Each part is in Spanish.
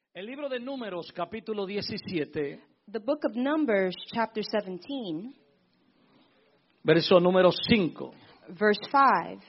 El libro de Números, capítulo 17, The book of Numbers, chapter 17, verso número 5. verse 5.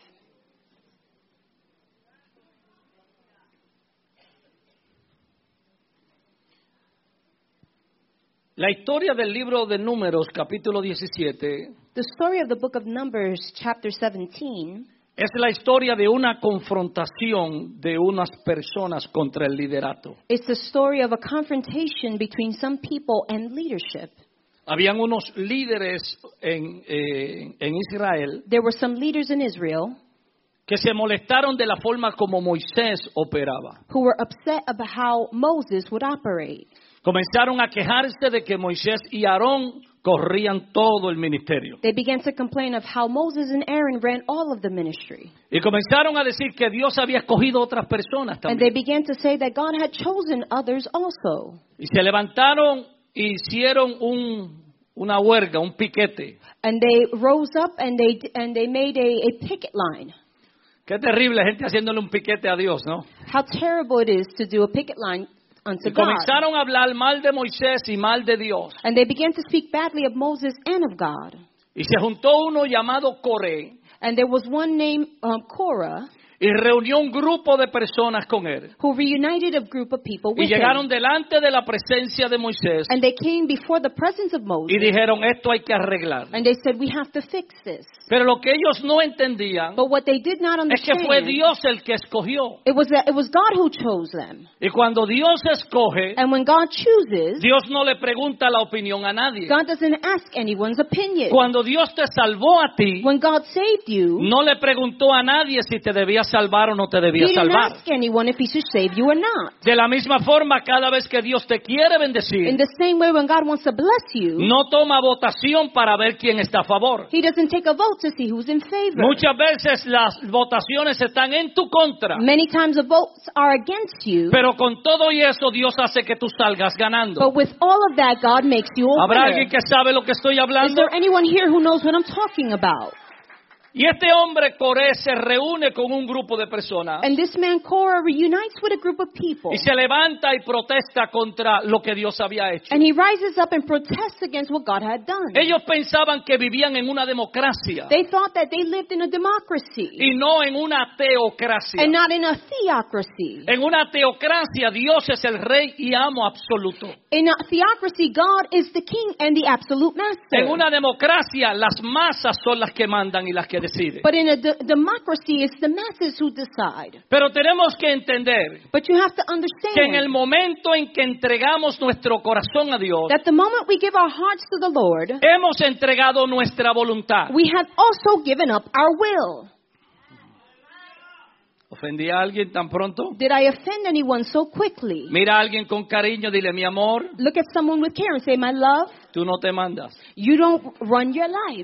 La historia del libro de Números, capítulo 17, The story of the book of Numbers, chapter 17, es la historia de una confrontación de unas personas contra el liderato. is the story of a confrontation between some people and leadership. Habían unos líderes en Israel There were some leaders in Israel que se molestaron de la forma como Moisés operaba. who were upset about how Moses would operate. Comenzaron a quejarse de que Moisés y Aarón corrían todo el ministerio. They began to complain of how Moses and Aaron ran all of the ministry. Y comenzaron a decir que Dios había escogido otras personas And they también. began to say that God had chosen others also. Y se levantaron e hicieron una huelga, un piquete. And they rose up and they made a picket line. Qué terrible gente haciéndole un piquete a Dios, ¿no? How terrible it is to do a picket line unto Y God. comenzaron a hablar mal de Moisés y mal de Dios. And they began to speak badly of Moses and of God. Y se juntó uno llamado Coré And there was one named Korah y reunió un grupo de personas con él. who reunited a group of people Y with llegaron him. delante de la presencia de Moisés And they came before the presence of Moses. y dijeron, esto hay que arreglar. And they said, we have to fix this. Pero lo que ellos no entendían But what they did not es que fue understand, Dios el que escogió. it was God who chose them. Y cuando Dios escoge, And when God chooses, Dios no le pregunta la opinión a nadie. God doesn't ask anyone's opinion. Cuando Dios te salvó a ti, When God saved you, no le preguntó a nadie si te debía salvar o no te debía He didn't salvar. ask anyone if He should save you or not. De la misma forma, cada vez que Dios te quiere In bendecir, the same way, when God wants to bless you, no toma votación para ver quién está a favor. He doesn't take a vote to see who's in favor. Muchas veces las votaciones están en tu contra, Many times the votes are against you, pero con todo y eso Dios hace que tú salgas ganando. but with all of that, God makes you a ¿Habrá winner. alguien que sabe lo que estoy Is hablando? there anyone here who knows what I'm talking about? Y este hombre Coré se reúne con un grupo de personas And this man Korah reunites with a group of people. y se levanta y protesta contra lo que Dios había hecho. And he rises up and protests against what God had done. Ellos pensaban que vivían en una democracia They thought that they lived in a democracy y no en una teocracia. and not in a theocracy. En una teocracia Dios es el rey y amo absoluto. In a theocracy, God is the king and the absolute master. En una democracia las masas son las que mandan y las que deciden. But in a democracy, it's the masses who decide. Pero tenemos que entender But you have to que en el understand momento en que entregamos nuestro corazón a Dios, that the moment we give our hearts to the Lord, hemos entregado nuestra voluntad. we have also given up our will. ¿Ofendí a alguien tan pronto? Did I offend anyone so quickly? Mira a alguien con cariño, dile, mi amor, Look at someone with care and say, my love, tú no te mandas. you don't run your life.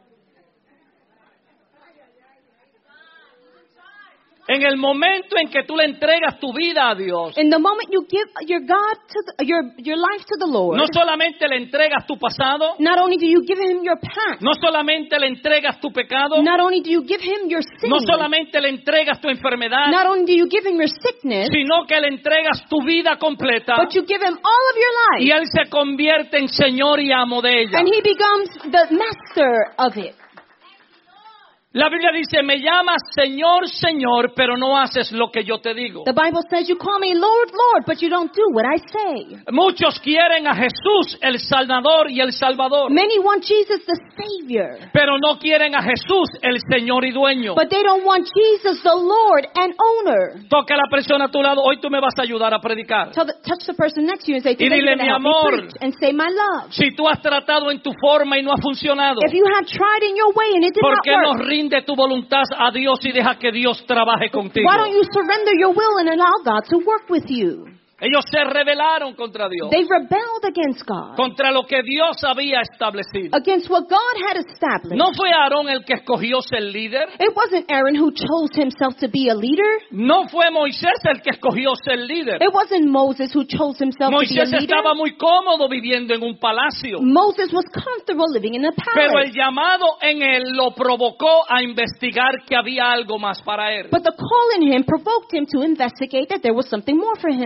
En el momento en que tú le entregas tu vida a Dios, In the moment you give your God to your life to the Lord, no solamente le entregas tu pasado, not only do you give Him your past, no solamente le entregas tu pecado, not only do you give Him your sin, no solamente le entregas tu enfermedad, not only do you give Him your sickness, sino que le entregas tu vida completa but you give Him all of your y life, Él se convierte en Señor y amo de ella. and He becomes the master of it. La Biblia dice, me llamas Señor, Señor, pero no haces lo que yo te digo. The Bible says you call me Lord, Lord, but you don't do what I say. Muchos quieren a Jesús, el Salvador y el Salvador, Many want Jesus the Savior, pero no quieren a Jesús, el Señor y dueño. but they don't want Jesus the Lord and owner. Toca a la persona a tu lado, hoy tú me vas a ayudar a predicar. Touch the person next to you and say, "Today dile, you're going to mi help me amor. preach," and say, "My love." Si tú has tratado en tu forma y no ha funcionado, If you have tried in your way and it did ¿por not qué no work, rinde tu voluntad a Dios y deja que Dios trabaje contigo? why don't you surrender your will and allow God to work with you? Ellos se rebelaron contra Dios, They rebelled against God, contra lo que Dios había establecido. against what God had established. No fue Aarón el que escogió ser líder, It wasn't Aaron who chose himself to be a leader. no fue Moisés el que escogió ser líder. It wasn't Moses who chose himself to be a Moisés leader. estaba muy cómodo viviendo en un palacio, Moses was comfortable living in a pero el palace. llamado en él lo provocó a investigar que había algo más para él. But the call in him provoked him to investigate that there was something more for him. Fue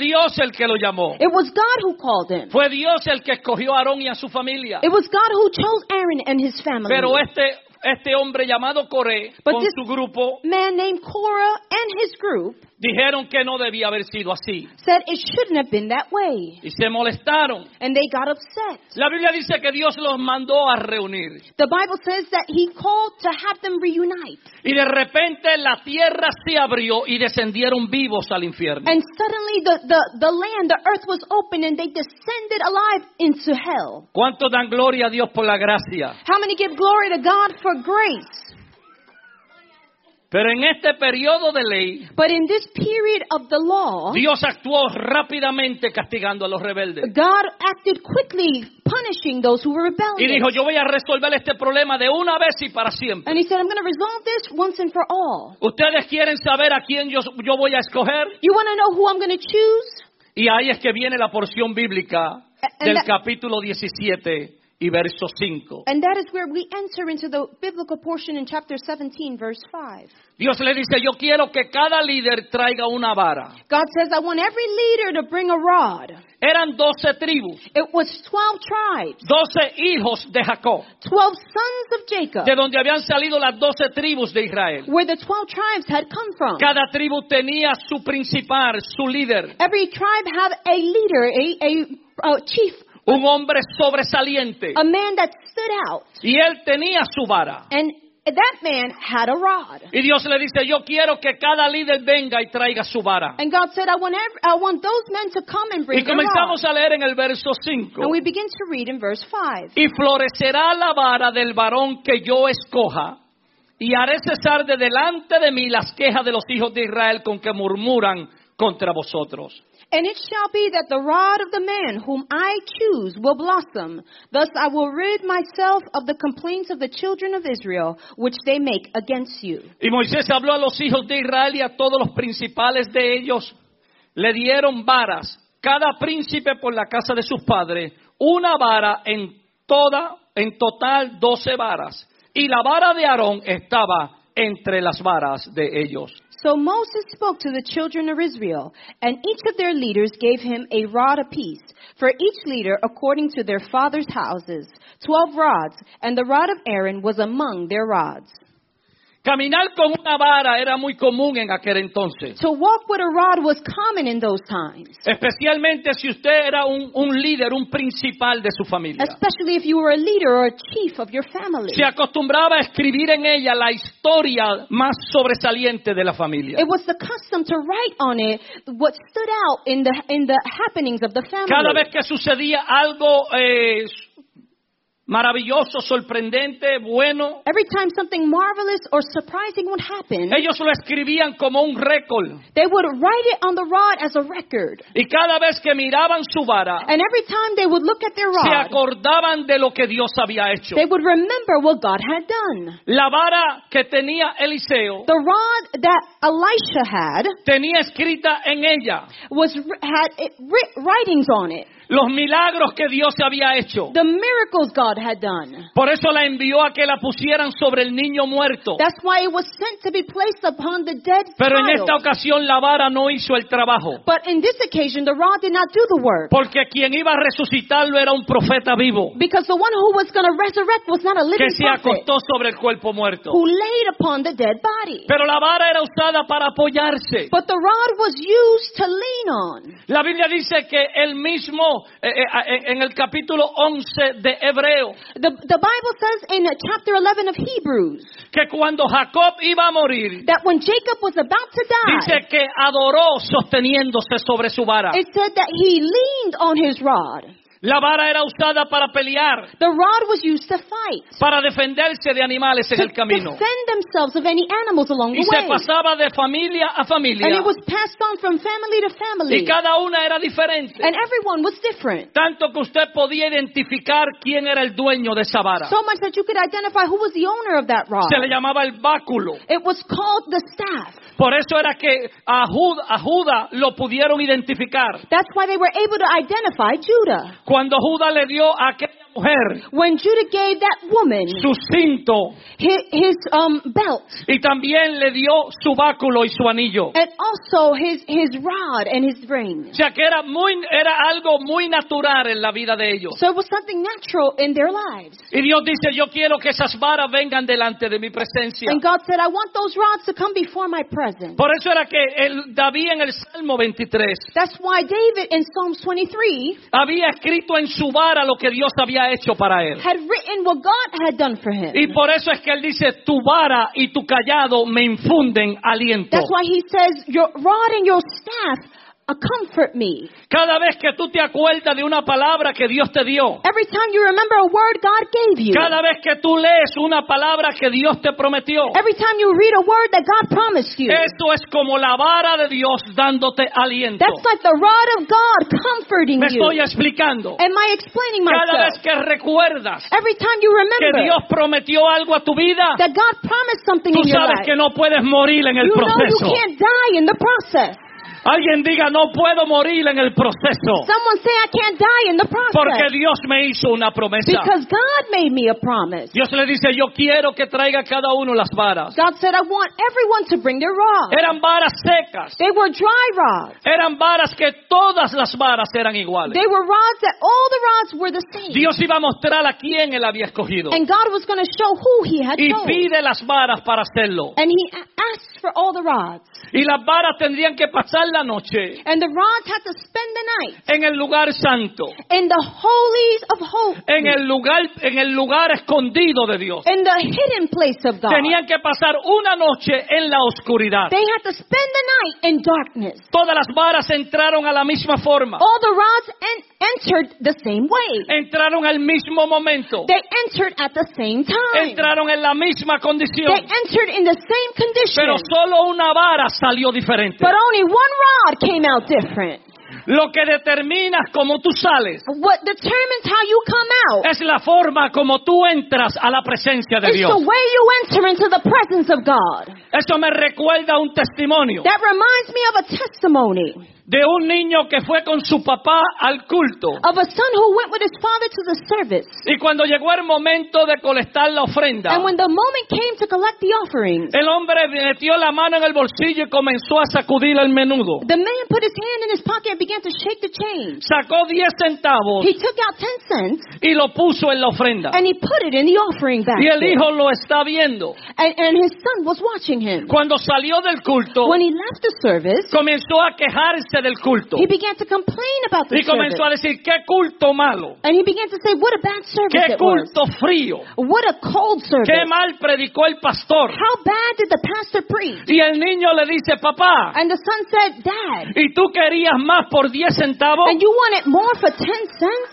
Dios el que lo llamó. It was God who called him. Fue Dios el que escogió a Aarón y a su familia. It was God who chose Aaron and his family. Pero este hombre llamado Coré, But con this su grupo, man named Korah and his group dijeron que no debía haber sido así. said it shouldn't have been that way. Y se molestaron. And they got upset. La Biblia dice que Dios los mandó a reunir. The Bible says that he called to have them reunite. Y de repente la tierra se abrió y descendieron vivos al infierno. And suddenly the land, the earth was open and they descended alive into hell. ¿Cuántos dan gloria a Dios por la gracia? How many give glory to God for grace? Pero en este periodo de ley, But in this period of the law, Dios actuó rápidamente castigando a los rebeldes. God acted quickly, punishing those who were Y rebellious. dijo, yo voy a resolver este problema de una vez y para siempre. And he said, I'm going to resolve this once and for all. ¿Ustedes quieren saber a quién yo voy a escoger? You want to know who I'm going to choose? Y ahí es que viene la porción bíblica del capítulo 17 y verso 5. And that is where we enter into the biblical portion in chapter 17, verse 5. Dios le dice, yo quiero que cada líder traiga una vara. God says, I want every leader to bring a rod. Eran 12 tribus, It was 12 tribes, 12 hijos de Jacob, 12 sons of Jacob, de donde habían salido las 12 tribus de Israel. where the 12 tribes had come from. Cada tribu tenía su principal, su líder, Every tribe had a leader, a chief, un hombre sobresaliente. a man that stood out. Y él tenía su vara. And that man had a rod. Y Dios le dice, yo quiero que cada líder venga y traiga su vara. And God said, I want those men to come and Y bring their comenzamos rod. a leer en el verso 5. And we begin to read in verse 5. Y florecerá la vara del varón que yo escoja, y haré cesar de delante de mí las quejas de los hijos de Israel con que murmuran contra vosotros. And it shall be that the rod of the man whom I choose will blossom. Thus I will rid myself of the complaints of the children of Israel, which they make against you. Y Moisés habló a los hijos de Israel y a todos los principales de ellos. Le dieron varas, cada príncipe por la casa de sus padres, una vara en total 12 varas. Y la vara de Aarón estaba entre las varas de ellos. So Moses spoke to the children of Israel, and each of their leaders gave him a rod apiece, for each leader according to their father's houses, 12 rods, and the rod of Aaron was among their rods. Caminar con una vara era muy común en aquel entonces. To walk with a rod was common in those times, Especialmente si usted era un líder, un principal de su familia. especially if you were a leader or a chief of your family. Se acostumbraba a escribir en ella la historia más sobresaliente de la familia. It was the custom to write on it what stood out in the happenings of the family. Cada vez que sucedía algo maravilloso, sorprendente, bueno, Every time something marvelous or surprising would happen, ellos lo escribían como un récord. they would write it on the rod as a record. Y cada vez que miraban su vara, And every time they would look at their se rod, acordaban de lo que Dios había hecho. they would remember what God had done. La vara que tenía Eliseo The rod that Elisha had tenía escrita en ella had writings on it. los milagros que Dios había hecho. The miracles God had done. Por eso la envió a que la pusieran sobre el niño muerto. That's why it was sent to be placed upon the dead Pero en child. esta ocasión la vara no hizo el trabajo. But in this occasion, the rod did not do the work. Porque quien iba a resucitarlo era un profeta vivo Because the one who was going to resurrect was not a que living se prophet acostó sobre el cuerpo muerto. who laid upon the dead body. Pero la vara era usada para apoyarse. But the rod was used to lean on. La Biblia dice que el mismo, en el capítulo 11 de Hebreo, The Bible says in chapter 11 of Hebrews que cuando Jacob iba a morir, that when Jacob was about to die, dice que adoró sosteniéndose sobre su vara. it said that he leaned on his rod. La vara era usada para pelear, The rod was used to fight, para defenderse de animales en to el camino. defend themselves of any animals along Y the se way. pasaba de familia a And familia. it was passed on from family to Y family. cada una era diferente. And everyone was different. Tanto que usted podía identificar quién era el dueño de esa vara. So much that you could identify who was the owner of that rod. Se le llamaba el báculo. It was called the staff. Por eso era que a Judá lo pudieron identificar. That's why they were able to identify Judah. Cuando Judá le dio a aquella mujer when Judah gave that woman su cinto his belt y también le dio su báculo y su anillo. and also his rod and his ring. O sea que era algo muy natural en la vida de ellos. So it was something natural in their lives. Y Dios dice, yo quiero que esas varas vengan delante de mi presencia. And God said, I want those rods to come before my presence. Por eso era que David en el Salmo 23 That's why David in Psalms 23 había escrito en su vara lo que Dios había hecho para él. had written what God had done for him. Y por eso es que él dice, tu vara y tu callado me infunden aliento. That's why he says, your rod and your staff comfort me. Cada vez que tú te acuerdas de una palabra que Dios te dio, Every time you remember a word God gave you. cada vez que tú lees una palabra que Dios te prometió, Every time you read a word that God promised you. eso es como la vara de Dios dándote aliento. That's like the rod of God comforting Me you. estoy explicando. Am I explaining Cada vez myself? que recuerdas Every time you que remember Dios prometió algo a tu vida, that God promised something tú in your sabes life, que no puedes morir en el you know proceso. you can't die in the process. Alguien diga, no puedo morir en el proceso, Someone say, I can't die in the porque process. Dios me hizo una promesa. Because God made me a promise. Dios le dice, yo quiero que traiga cada uno las varas. God said, I want everyone to bring their rods. Eran varas secas. They were dry rods. Eran varas que todas las varas eran iguales. They were rods that all the rods were the same. Dios iba a mostrar a quién él había escogido. And God was going to show who he had Y chosen. pide las varas para hacerlo. And he asked for all the rods. Y las varas tendrían que pasar la noche And the rods had to spend the night en el lugar santo, in the holies of holies, en el lugar escondido de Dios. in the hidden place of God. Tenían que pasar una noche en la oscuridad. They had to spend the night in darkness. Todas las varas entraron a la misma forma. All the rods entered the same way. Entraron al mismo momento. They entered at the same time. Entraron en la misma condición. They entered in the same condition. Pero solo una vara salió diferente. But only one rod came out different. Lo que determina cómo tú sales What determines how you come out es la forma como tú entras a la presencia de is Dios. the way you enter into the presence of God. Eso me recuerda a un testimonio That reminds me of a testimony de un niño que fue con su papá al culto. of a son who went with his father to the service. Y cuando llegó el momento de colectar la ofrenda, And when the moment came to collect the offerings, el hombre metió la mano en el bolsillo y comenzó a sacudir el menudo. the man put his hand in his pocket and began to shake the change. Sacó 10 centavos He took out 10 cents y lo puso en la ofrenda. and he put it in the offering Y el basket. hijo lo está viendo. And his son was watching him. Cuando salió del culto, When he left the service, comenzó a quejarse del culto. he began to complain about the Y comenzó a service. decir, qué culto malo, And he began to say, what a bad service qué it was. culto frío, What a cold service. qué mal predicó el pastor. How bad did the pastor preach? Y el niño le dice, papá, And the son said, Dad, ¿y tú querías más por 10 centavos? and you wanted more for 10 cents?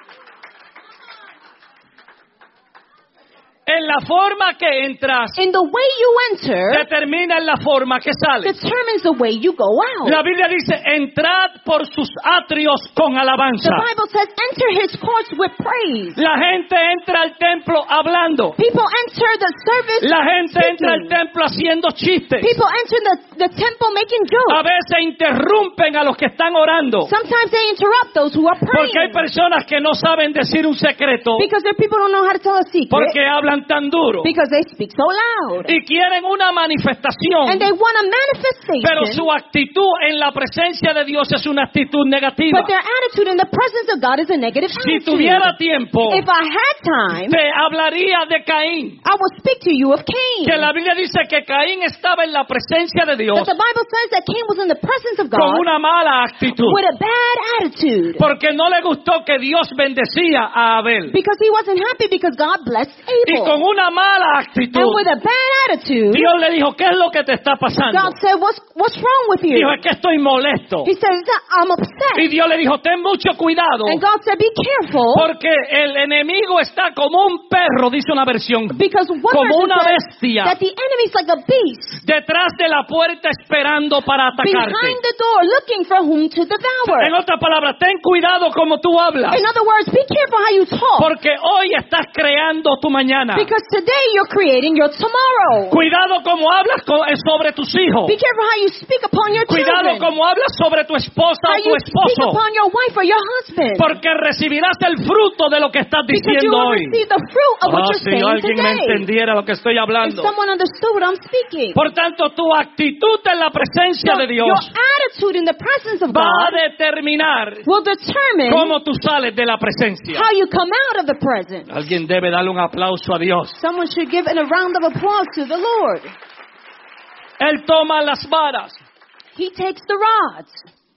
En la forma que entras, In the way you enter determina en la forma que sales. determines the way you go out. La Biblia dice, entrad por sus atrios con alabanza. The Bible says, enter his courts with praise. La gente entra al templo hablando. People enter the service La gente entra al speaking. templo haciendo chistes. People enter the temple making A jokes. veces interrumpen a los que están orando. Sometimes they interrupt those who are Porque hay praying. personas que no saben decir un secreto Because there are people who don't know how to tell a secret. porque hablan tan duro. Because they speak so loud. Y quieren una manifestación. And they want a Pero manifestation. su actitud en la presencia de Dios es una actitud negativa. But their attitude in the presence of God is a negative Si attitude. tuviera tiempo, If I had time, te hablaría de Caín. I would speak to you of Cain. Que la Biblia dice que Caín estaba en la presencia de Dios But the Bible says that Cain was in the presence of con God una mala actitud. with a bad attitude. Porque no le gustó que Dios bendecía a Abel. Because he wasn't happy because God blessed Y Abel. con una mala And actitud, with a bad attitude, Dios le dijo, ¿qué es lo que te está pasando? God said, what's wrong with you? Dijo, es que estoy molesto. He says, I'm upset. Y Dios le dijo, ten mucho cuidado, And God said, be careful. porque el enemigo está como un perro, dice una versión, Because one como person una said bestia, that the enemy's like a beast detrás de la puerta esperando para atacarte. behind the door looking for whom to devour. En otras palabras, ten cuidado como tú hablas. In other words, be careful how you talk. Porque hoy estás creando tu mañana. Because today you're creating your tomorrow. Cuidado como hablas sobre tus hijos. Be careful how you speak upon your Cuidado children. como hablas sobre tu esposa How o tu you speak esposo. upon your wife or your husband. Porque recibirás el fruto de lo que estás Because you diciendo will hoy. receive the fruit of what you're Si saying alguien me today. entendiera lo que estoy If hablando. someone understood what I'm speaking. Por tanto, tu actitud en la presencia de Your Dios attitude in the presence of va a God determinar will determine cómo tú sales de la presencia. how you come out of the presence. Alguien debe darle un aplauso a Dios. Someone should give a round of applause to the Lord. Él toma las varas. He takes the rods.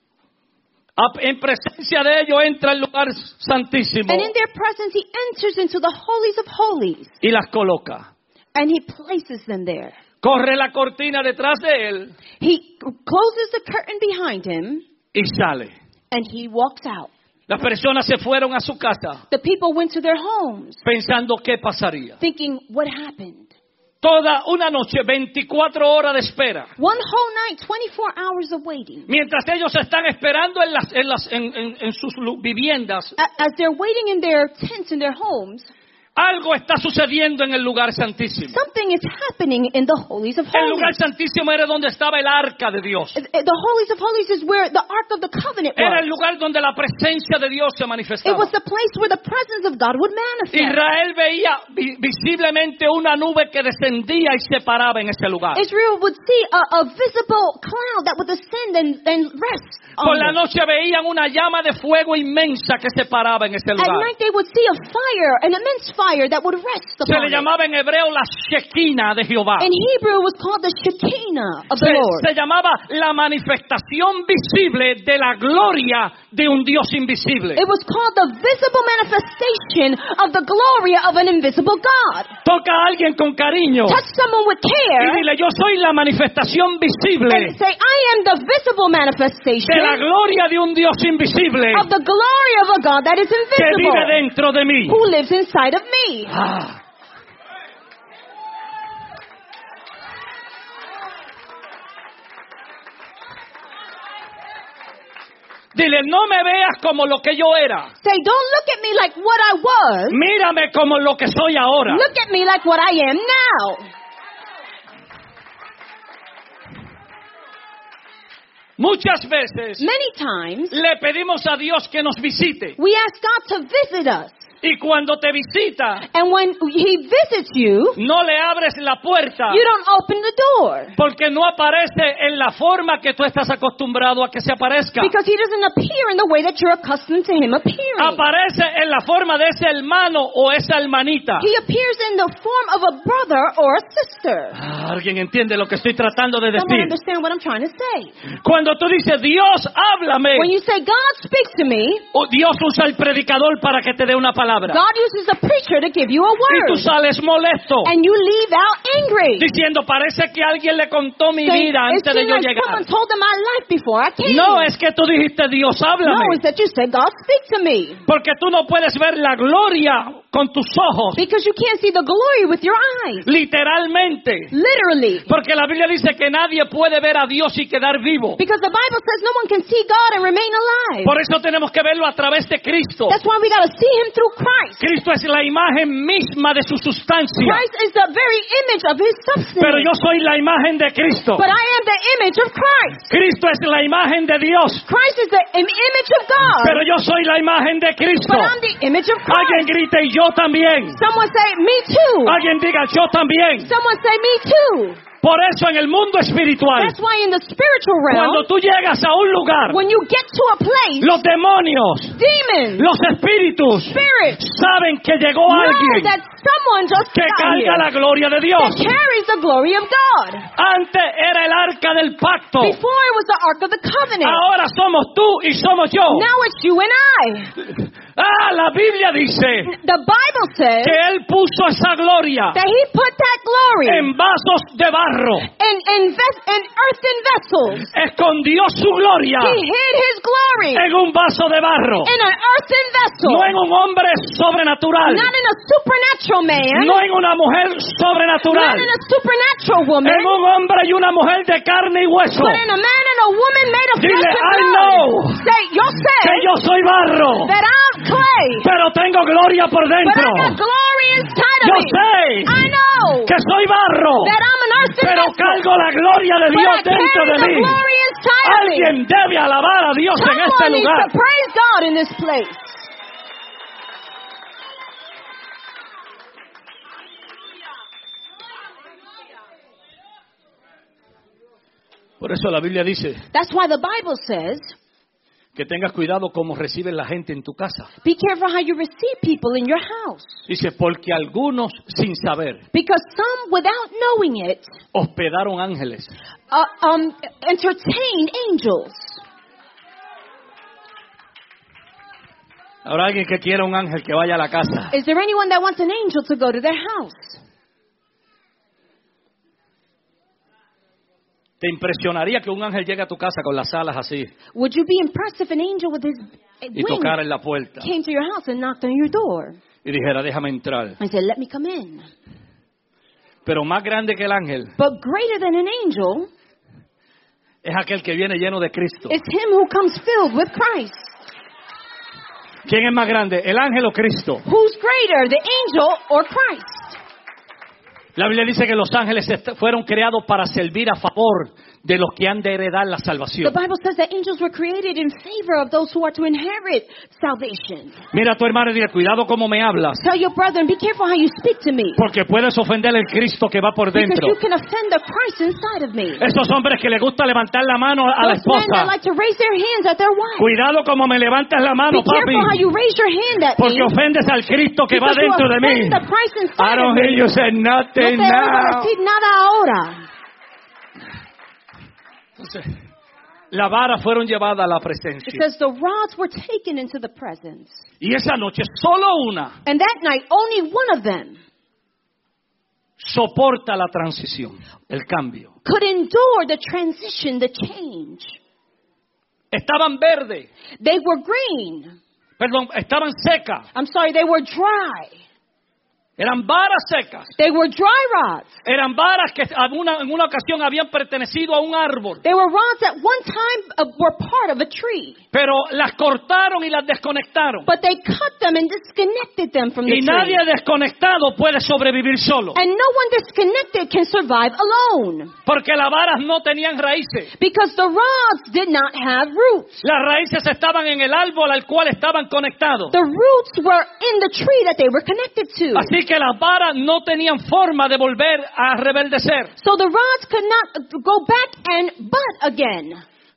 En presencia de ellos entra al lugar santísimo And in their presence, he enters into the holies of holies. y las coloca. And he places them there. Corre la cortina detrás de él He closes the curtain behind him y sale. and he walks out. Las personas se fueron a su casa The people went to their homes pensando qué pasaría. thinking, what happened? Toda una noche, 24 horas de espera. One whole night, 24 hours of waiting. Mientras ellos están esperando en sus viviendas, As they're waiting in their tents, in their homes, algo está sucediendo en el lugar santísimo. something is happening in the holies of El lugar holies. santísimo era donde estaba el arca de Dios. The holies of holies is where the Ark of the Covenant Era el was. lugar donde la presencia de Dios se It manifestaba. was the place where the presence of God would manifest. Israel veía visiblemente una nube que descendía y se paraba en ese lugar. Israel would see a visible cloud that would descend and rest Por on la them. noche veían una llama de fuego inmensa que se paraba en ese At lugar. night they would see a fire, an immense fire that would rest Se upon le it. llamaba en hebreo la Shekinah de Jehová. In Hebrew it was called the Shekinah of the Lord. Se llamaba la manifestación visible de la gloria de un Dios invisible. It was called the visible manifestation of the glory of an invisible God. Toca a alguien con cariño Touch someone with y care dile, yo soy la manifestación visible and say, I am the visible de la manifestation gloria de un Dios invisible of the glory of a God that is que vive invisible, dentro de mí. who lives inside of me. Ah. Dile, no me veas como lo que yo era. Say, don't look at me like what I was. Mírame como lo que soy ahora. Look at me like what I am now. Muchas veces Many times, le pedimos a Dios que nos visite. we ask God to visit us. Y cuando te visita, And when He visits you, no le abres la puerta you don't open the door. porque no aparece en la forma que tú estás acostumbrado a que se aparezca. Because He doesn't appear in the way that you're accustomed to Him appearing. Aparece en la forma de ese hermano o esa hermanita. He appears in the form of a brother or a sister. ¿Alguien entiende lo que estoy tratando de Someone decir? understand what I'm trying to say. Cuando tú dices, Dios, háblame, When you say, God speaks to me, o Dios usa el predicador para que te dé una palabra. God uses a preacher to give you a Y tú word. sales molesto, And you leave out angry. diciendo, parece que alguien le contó mi Saying, vida it antes de seems yo like llegar. someone told them my life before I came. No, es que tú dijiste, Dios, No, háblame. it's that you said, God speak to me. Porque tú no puedes ver la gloria con tus ojos, Because you can't see the glory with your eyes. literalmente. Literally. Porque la Biblia dice que nadie puede ver a Dios y quedar vivo. Because the Bible says no one can see God and remain alive. Por eso tenemos que verlo a través de Cristo. That's why we got to see Him through Christ. Cristo es la imagen misma de su sustancia. Christ is the very image of His substance. Pero yo soy la imagen de Cristo. But I am the image of Christ. Cristo es la imagen de Dios. Christ is the image of God. Pero yo soy la imagen de Cristo. But I'm the image of Alguien Christ. grite, y yo también. Someone say, me too. Alguien diga, yo también. Someone say, me too. Por eso en el mundo espiritual, That's why in the spiritual cuando realm, tú llegas a un lugar, when you get to a place, los demonios, demons, los espíritus, spirits, saben que llegó know alguien that someone just que got carga here la gloria de that Dios. carries the glory of God. Antes era el arca del pacto. Before it was the Ark of the Covenant. Ahora somos tú y somos yo. Now it's you and I. La Biblia dice The Bible says que Él puso esa gloria that He put that glory en vasos de barro. in earthen vessels. Escondió su gloria He hid His glory en un vaso de barro. in an earthen vessel. No en un hombre sobrenatural. Not in a supernatural man. No en una mujer sobrenatural. Not in a supernatural woman. En un hombre y una mujer de carne y hueso. But in a man and a woman made of Dile, flesh and I blood. know Say, yo sé que yo yo soy barro, that I'm clay, pero tengo gloria por but dentro. I got glory inside of Yo me. sé I know que soy barro, that I'm an earthen pero vessel, cargo la gloria de but Dios I dentro carry de the mí. glory inside of me. Alguien debe alabar a Dios en este Someone needs lugar. to praise God in this place. Por eso la Biblia dice That's why the Bible says, que tengas cuidado cómo reciben la gente en tu casa. be careful how you receive people in your house. Dice, porque algunos sin saber Because some, without knowing it, hospedaron ángeles. entertain angels. Habrá alguien que quiera un ángel que vaya a la casa. Is there anyone that wants an angel to go to their house? Te impresionaría que un ángel llegue a tu casa con las alas así Would you be impressed if an angel with his y wings tocara en la puerta came to your house and knocked on your door y dijera, déjame entrar. and said, let me come in? Pero más grande que el ángel But greater than an angel es aquel que viene lleno de Cristo. is him who comes filled with Christ. ¿Quién es más grande, el ángel o Cristo? Who's greater, the angel or Christ? La Biblia dice que los ángeles fueron creados para servir a favor de los que han de heredar la The salvación. Bible says that angels were created in favor of those who are to inherit salvation. Mira a tu hermano y dile, cuidado cómo me hablas, Tell your brethren, be careful how you speak to me, porque puedes ofender al Cristo que va por because dentro. you can offend the Christ inside of me. Esos hombres que les gusta levantar la mano a la Those men that esposa, like to raise their hands at their wife. cuidado como me levantas la Be mano, careful how papi, you raise your hand at me, porque ofendes al Cristo que va because you dentro de mí. offend the Christ I inside of don't hear me. you say No nothing te oigo now. decir nada ahora. Entonces, la vara fueron llevadas a la It presencia. says the rods were taken into the presence. Y esa noche solo una And that night, only one of them soporta la transición, el cambio. could endure the transition, the change. Estaban verdes, They were green. perdón, estaban secas, I'm sorry, they were dry. eran varas secas, They were dry rods. eran varas que en una ocasión habían pertenecido a un árbol, They were rods that one time were part of a tree. pero las cortaron y las desconectaron. But they cut them and disconnected them from the Y tree. nadie desconectado puede sobrevivir solo, And no one disconnected can survive alone. porque las varas no tenían raíces. Because the rods did not have roots. Las raíces estaban en el árbol al cual estaban conectados. The roots were in the tree that they were connected to. Así que las varas no tenían forma de volver a rebeldecer. So the rods could not go back and butt again.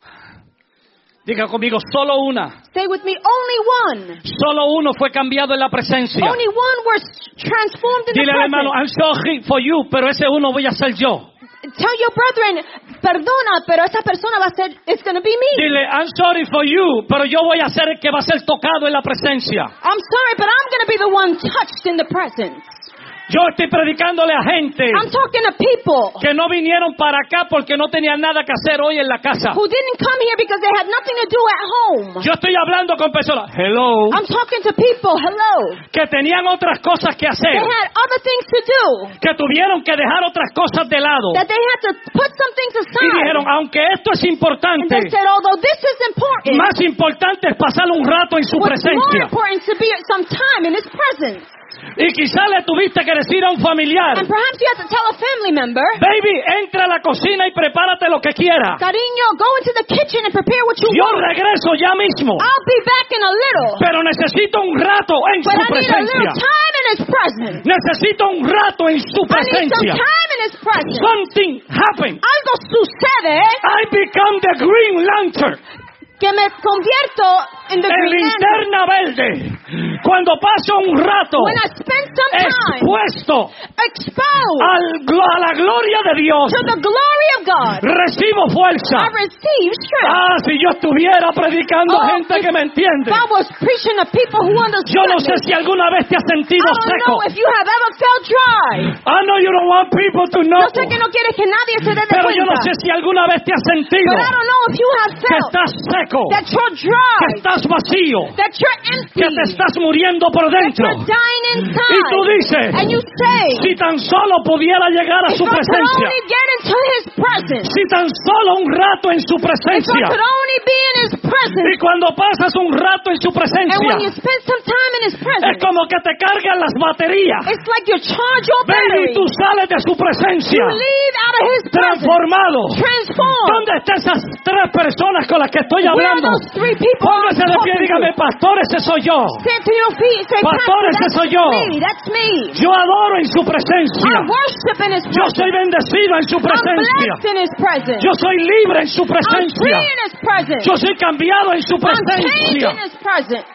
Diga conmigo, solo una. Say with me, only one. Solo uno fue cambiado en la presencia. Only one was transformed in the Dile al hermano, presence. I'm sorry for you, pero ese uno voy a ser yo. Tell your brethren, perdona, pero esa persona va a ser, it's going to be me. Dile, I'm sorry for you, pero yo voy a ser el que va a ser tocado en la presencia. I'm sorry, but I'm going to be the one touched in the presence. Yo estoy predicándole a gente I'm talking to people que no vinieron para acá porque no tenían nada que hacer hoy en la casa. who didn't come here because they had nothing to do at home. Yo estoy hablando con personas, hello, I'm talking to people, hello, que tenían otras cosas que hacer, they had other things to do, que tuvieron que dejar otras cosas de lado. that they had to put some things Y dijeron, aside. aunque esto es And importante, they said, although this is important, más importante es pasar un rato en su what's more presencia. important is to be some time in His presence. Y quizás le tuviste que decir a un familiar, And perhaps you have to tell a family member, baby, entra a la cocina y prepárate lo que quieras. Cariño, go into the kitchen and prepare what you Yo want. regreso ya mismo, I'll be back in a little. pero necesito un rato en But su I need a presencia. little time in His presence. Necesito un rato en su I need some presencia. time in His presence. Something happened. Algo sucede I become the green lantern. que me convierto in the En green lantern. linterna verde. Cuando paso un rato When I spend some time expuesto exposed a la gloria de Dios, to the glory of God, recibo I fuerza. receive strength. Si yo estuviera predicando a gente que me entiende. If I was preaching to people who Yo understand no sé me, si alguna vez te has sentido I don't seco. know if you have ever felt dry. I know you don't want people to know. Yo sé que no quieres que nadie se dé de Pero yo no cuenta. sé si alguna vez te has sentido But I don't know if you have que felt estás seco, that you're que dry, estás vacío, that you're empty, que te estás muriendo por that dentro. you're dying Y inside. tú dices, And you say, si tan solo pudiera llegar a if su I could presencia, only get into His presence, si tan solo un rato en su if I presencia, could only be in His presence. Y cuando pasas un rato en su And when you presencia, spend some time in His es presence, como que te cargan las baterías. it's like you charge your Ven y battery. tú sales de su presencia You leave out of His presence, transformado. transformed. ¿Dónde están esas tres personas con las que estoy Where are hablando? those three people I'm Póngase de pie y talking dígame, to? pastor, ese soy yo. Stand to your feet and say, Pastor, ese Pastor, soy yo. that's me. That's me. Yo adoro en su presencia. I worship in His Yo soy presence. bendecido en su I'm presencia. blessed in His presence. Yo soy libre en su I'm free presencia. in His presence. Yo soy cambiado en su I'm changed presencia. in His presence.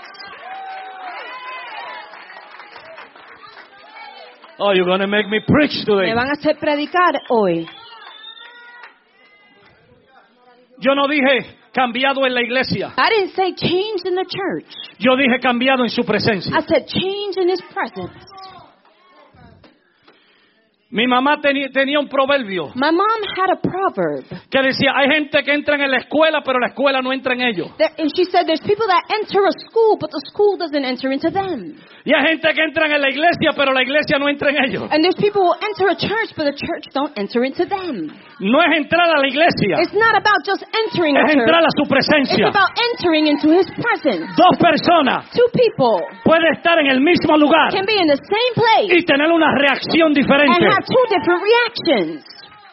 Oh, you're going to make me preach today. Me van a hacer predicar hoy. Yo no dije cambiado en la iglesia. I didn't say change in the church. Yo dije cambiado en su presencia. I said change in His presence. Mi mamá tenía un proverbio My mom had a proverb. que decía, hay gente que entra en la escuela, pero la escuela no entra en ellos. And she said there's people that enter a school, but the school doesn't enter into them. Y hay gente que entra en la iglesia, pero la iglesia no entra en ellos. And there's people who enter a church, but the church don't enter into them. No es entrar a la iglesia, It's not about just entering a es entrar a church. su It's presencia. about entering into His presence. Dos personas Two people pueden estar en el mismo lugar can be in the same place y tener una reacción and diferente. have two different reactions.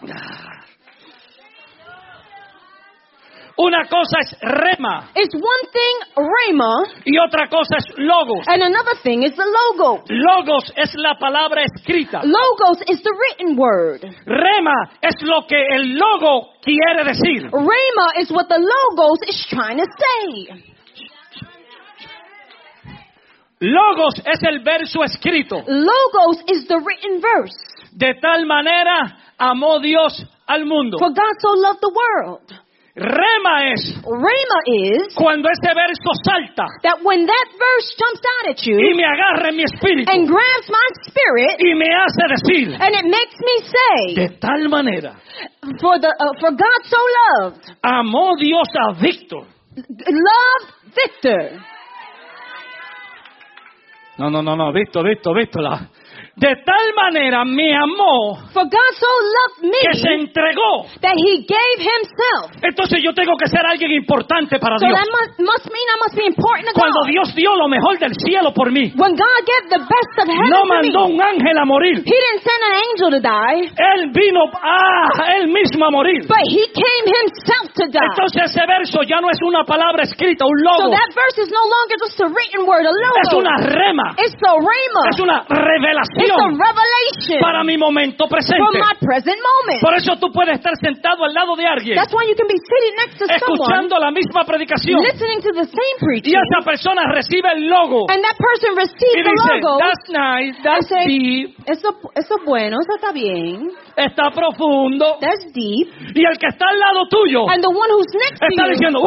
Una cosa es rema It's one thing, rhema, y otra cosa es logos. and another thing is the logo. Logos es la palabra escrita. Logos is the written word. Rema es lo que el logo quiere decir. Rhema is what the logos is trying to say. Logos es el verso escrito. Logos is the written verse. De tal manera amó Dios al mundo. For God so loved the world. Rema es Rhema is cuando ese verso salta that when that verse jumps out at y you me agarra en mi espíritu and grabs my spirit y me hace decir, and it makes me say, de tal manera for God so loved, amó Dios a Víctor. loved Victor. No, Víctor. De tal manera me amó For God so loved que se me entregó. that He gave Himself. Entonces yo tengo que ser alguien importante para So Dios. that must mean I must be important to Cuando God. Dios dio lo mejor del cielo por mí, When God gave the best of heaven no to me, mandó un ángel a morir. He didn't send an angel to die, Él vino él mismo a morir. but He came Himself to die. Entonces ese verso ya no es una palabra escrita, un So logo. that verse is no longer just a written word, a Es logo. una rema. It's a rhema. Es una It's a revelación revelation para mi momento for presente. my present moment. Por eso tú puedes estar sentado al lado de alguien, That's why you can be sitting next to someone, escuchando la misma predicación, listening to the same y preaching, esa persona recibe el logo and that person y receives the dice, logo. that's nice, that's and say, deep, eso es bueno, eso está bien, está profundo. that's deep. Y el que está al lado tuyo And the one who's next to está you, diciendo,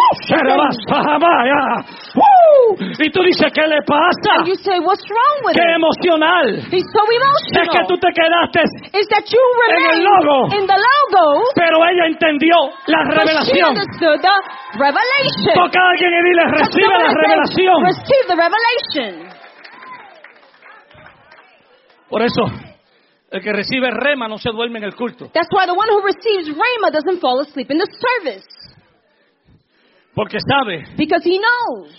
y tú dices, ¿qué le pasa? and you say, what's wrong with ¡Qué him? emocional! He's so Es que tú emotional. te quedaste, Is that you en el remain logo. in the logo, pero ella entendió la but she revelación. understood the revelation. Toca a alguien y dile, recibe la Somebody say, revelación. receive the revelation. Por eso, el que recibe rema no se duerme en el culto. That's why the one who receives rhema doesn't fall asleep in the service, Porque sabe because he knows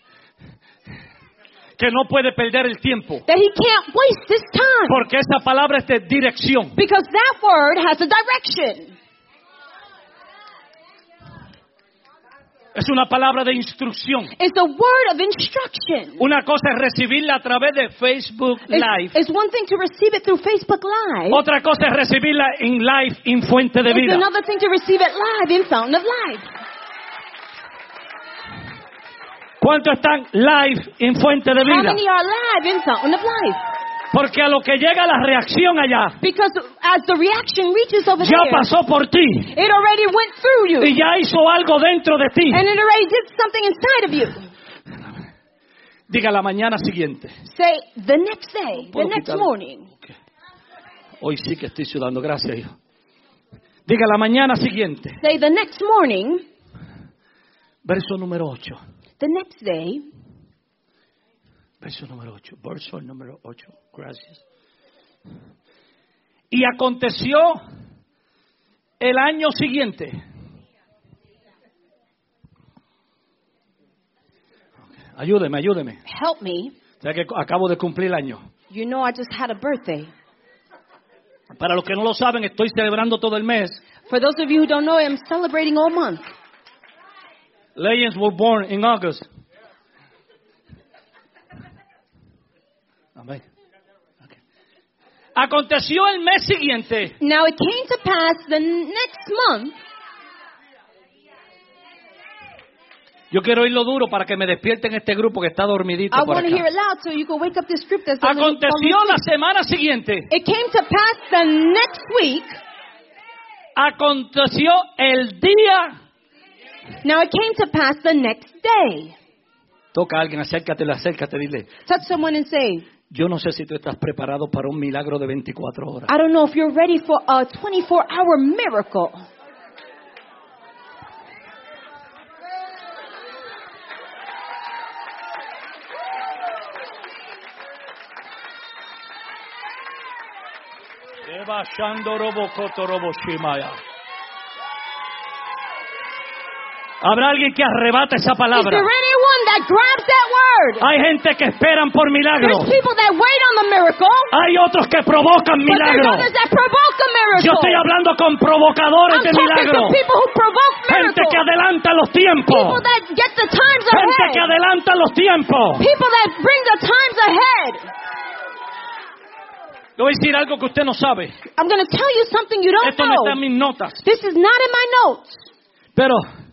que no puede perder el tiempo. that he can't waste his time, Porque esa palabra es de dirección. because that word has a direction. Es una palabra de instrucción. It's a word of instruction. Una cosa es recibirla a través de Facebook Live. It's one thing to receive it through Facebook Live. Otra cosa es recibirla en live, en Fuente de It's Vida. another thing to receive it live in Fountain of Life. ¿Cuántos están live en Fuente de How Vida? many are live in Fountain of Life? Porque a lo que llega la reacción allá, Because as the reaction reaches over ya there, pasó por ti it already went through you. y ya hizo algo dentro de ti. And it already did something inside of you. Diga la mañana siguiente. Say, the next day, the Puedo next quitarlo. morning. Hoy sí que estoy sudando, gracias hijo. Diga la mañana siguiente. Say, the next morning, Verso número 8. the next day, Verso número 8. Verso número 8. Gracias. Y aconteció el año siguiente. Ayúdeme. Help me. O sea que acabo de cumplir año. You know I just had a birthday. Para los que no lo saben, estoy celebrando todo el mes. For those of you who don't know, I'm celebrating all month. Legends were born in August. Amén. Okay. Aconteció el mes siguiente. Now it came to pass the next month. Yo quiero oírlo duro para que me despierten este grupo que está dormidito I por want to hear acá. it loud so you can wake up this group that's Aconteció la semana siguiente. It came to pass the next week. Aconteció el día. Now it came to pass the next day. Toca a alguien, acércate, dile. Touch someone and say, Yo no sé si tú estás preparado para un milagro de 24 horas. I don't know if you're ready for a 24-hour miracle. Habrá alguien que arrebata esa Is palabra. there anyone that grabs that word? Hay gente que esperan por milagros. There's people that wait on the miracle, Hay otros que provocan but there's milagros. others that provoke a miracle. Yo estoy hablando con provocadores I'm de talking to milagros. people who provoke Gente miracles. que adelanta los tiempos. People that get the times Gente que ahead. adelanta los tiempos. People that bring the times ahead. Le voy a decir algo que usted no sabe. I'm going to tell you something you don't Esto no está en know. mis notas. This is not in my notes. Pero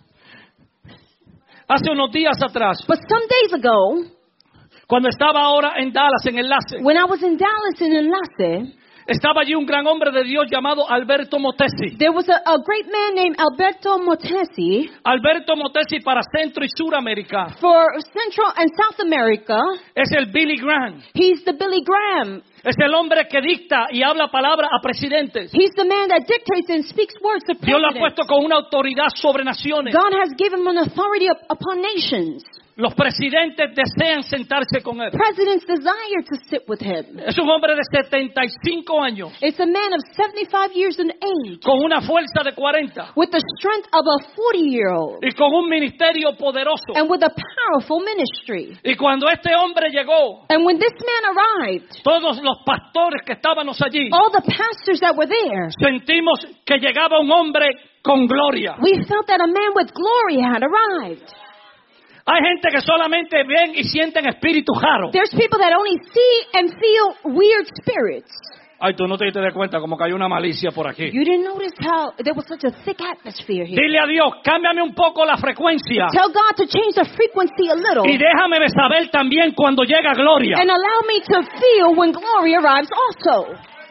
hace unos días atrás, But some days ago, cuando estaba ahora en Dallas, en Enlace, when I was in Dallas in Enlace, estaba allí un gran hombre de Dios llamado Alberto Motesi. there was a great man named Alberto Motesi. Alberto Motesi para Centro y Suramérica For Central and South America, es el Billy Graham. he's the Billy Graham. Es el hombre que dicta y habla palabra a presidentes. He's the man that dictates and speaks words to Dios lo ha presidents. puesto con una autoridad sobre naciones. God has given him an authority upon nations. Los presidentes desean sentarse con él. Presidents desire to sit with him. Es un hombre de 75 años, It's a man of 75 years in age con una fuerza de 40 with the strength of a 40-year-old y con un ministerio poderoso. and with a powerful ministry. Y cuando este hombre llegó, And when this man arrived, todos los pastores que estábamos allí all the pastors that were there, sentimos que llegaba un hombre con gloria. we felt that a man with glory had arrived. Hay gente que solamente ven y sienten espíritu raro. There's people that only see and feel weird spirits. Ay, tú no te diste cuenta como que hay una malicia por aquí. You didn't notice how there was such a thick atmosphere here. Dile a Dios, cámbiame un poco la frecuencia Tell God to change the frequency a little y déjame saber también cuando llega gloria. and allow me to feel when glory arrives also.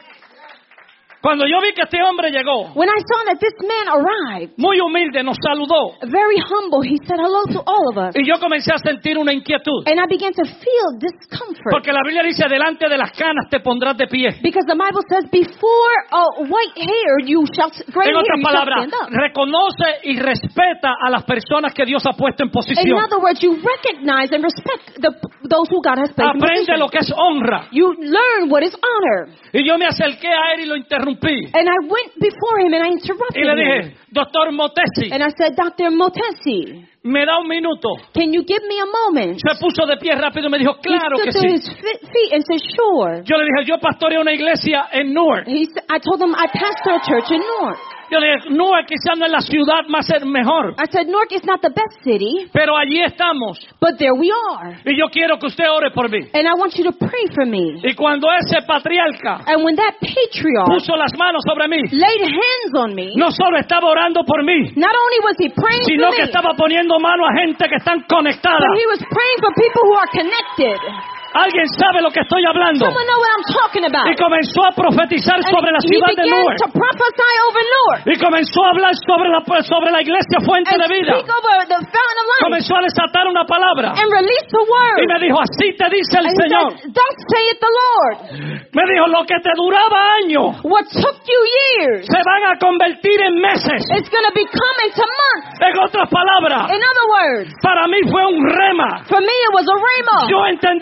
Cuando yo vi que este hombre llegó, When I saw that this man arrived, muy humilde, nos saludó. very humble, he said hello to all of us. Y yo comencé a sentir una inquietud. And I began to feel discomfort. Porque la Biblia dice, delante de las canas te pondrás de pie. Because the Bible says, before white hair, you shall, gray En hair, otras you shall palabras, stand up. reconoce y respeta a las personas que Dios ha puesto en In posición. other words, you recognize and respect those who God has placed in Aprende position. lo que es honra. You learn what is honor. Y yo me acerqué a él y lo interrumpí. And I went before him and I interrupted Y le him. dije, Doctor Motesi, And I said, Dr. Motesi, ¿me da un minuto? can you give me a moment? Se puso de pie rápido y me dijo, claro He que stood to sí. his feet and said, sure. Yo le dije, yo pastoreo una iglesia en Newark. I told him I pastor a church in Newark. Yo le dije, Newark quizás no es la ciudad más mejor, I said, Newark is not the best city, pero allí estamos. but there we are. Y yo quiero que usted ore por mí. And I want you to pray for me. Y cuando ese patriarca And when that patriarch puso las manos sobre mí, laid hands on me, no solo estaba orando por mí, not only was he praying sino for que me, estaba poniendo mano a gente que están conectadas. but he was praying for people who are connected. Alguien sabe lo que estoy hablando. Someone know what I'm talking about. Y comenzó a profetizar sobre la he ciudad de began Newark. to prophesy over Newark. Y comenzó a hablar sobre la iglesia Fuente And de Vida. speak over the fountain of life. Comenzó a desatar una palabra. And release the word. Y me dijo, así te dice el And he Señor. said, thus saith the Lord. Me dijo, lo que te duraba años What took you years se van a convertir en meses. is going to become into months. En otras palabras, In other words, para mí fue un rema. for me it was a rhema. Yo entendí I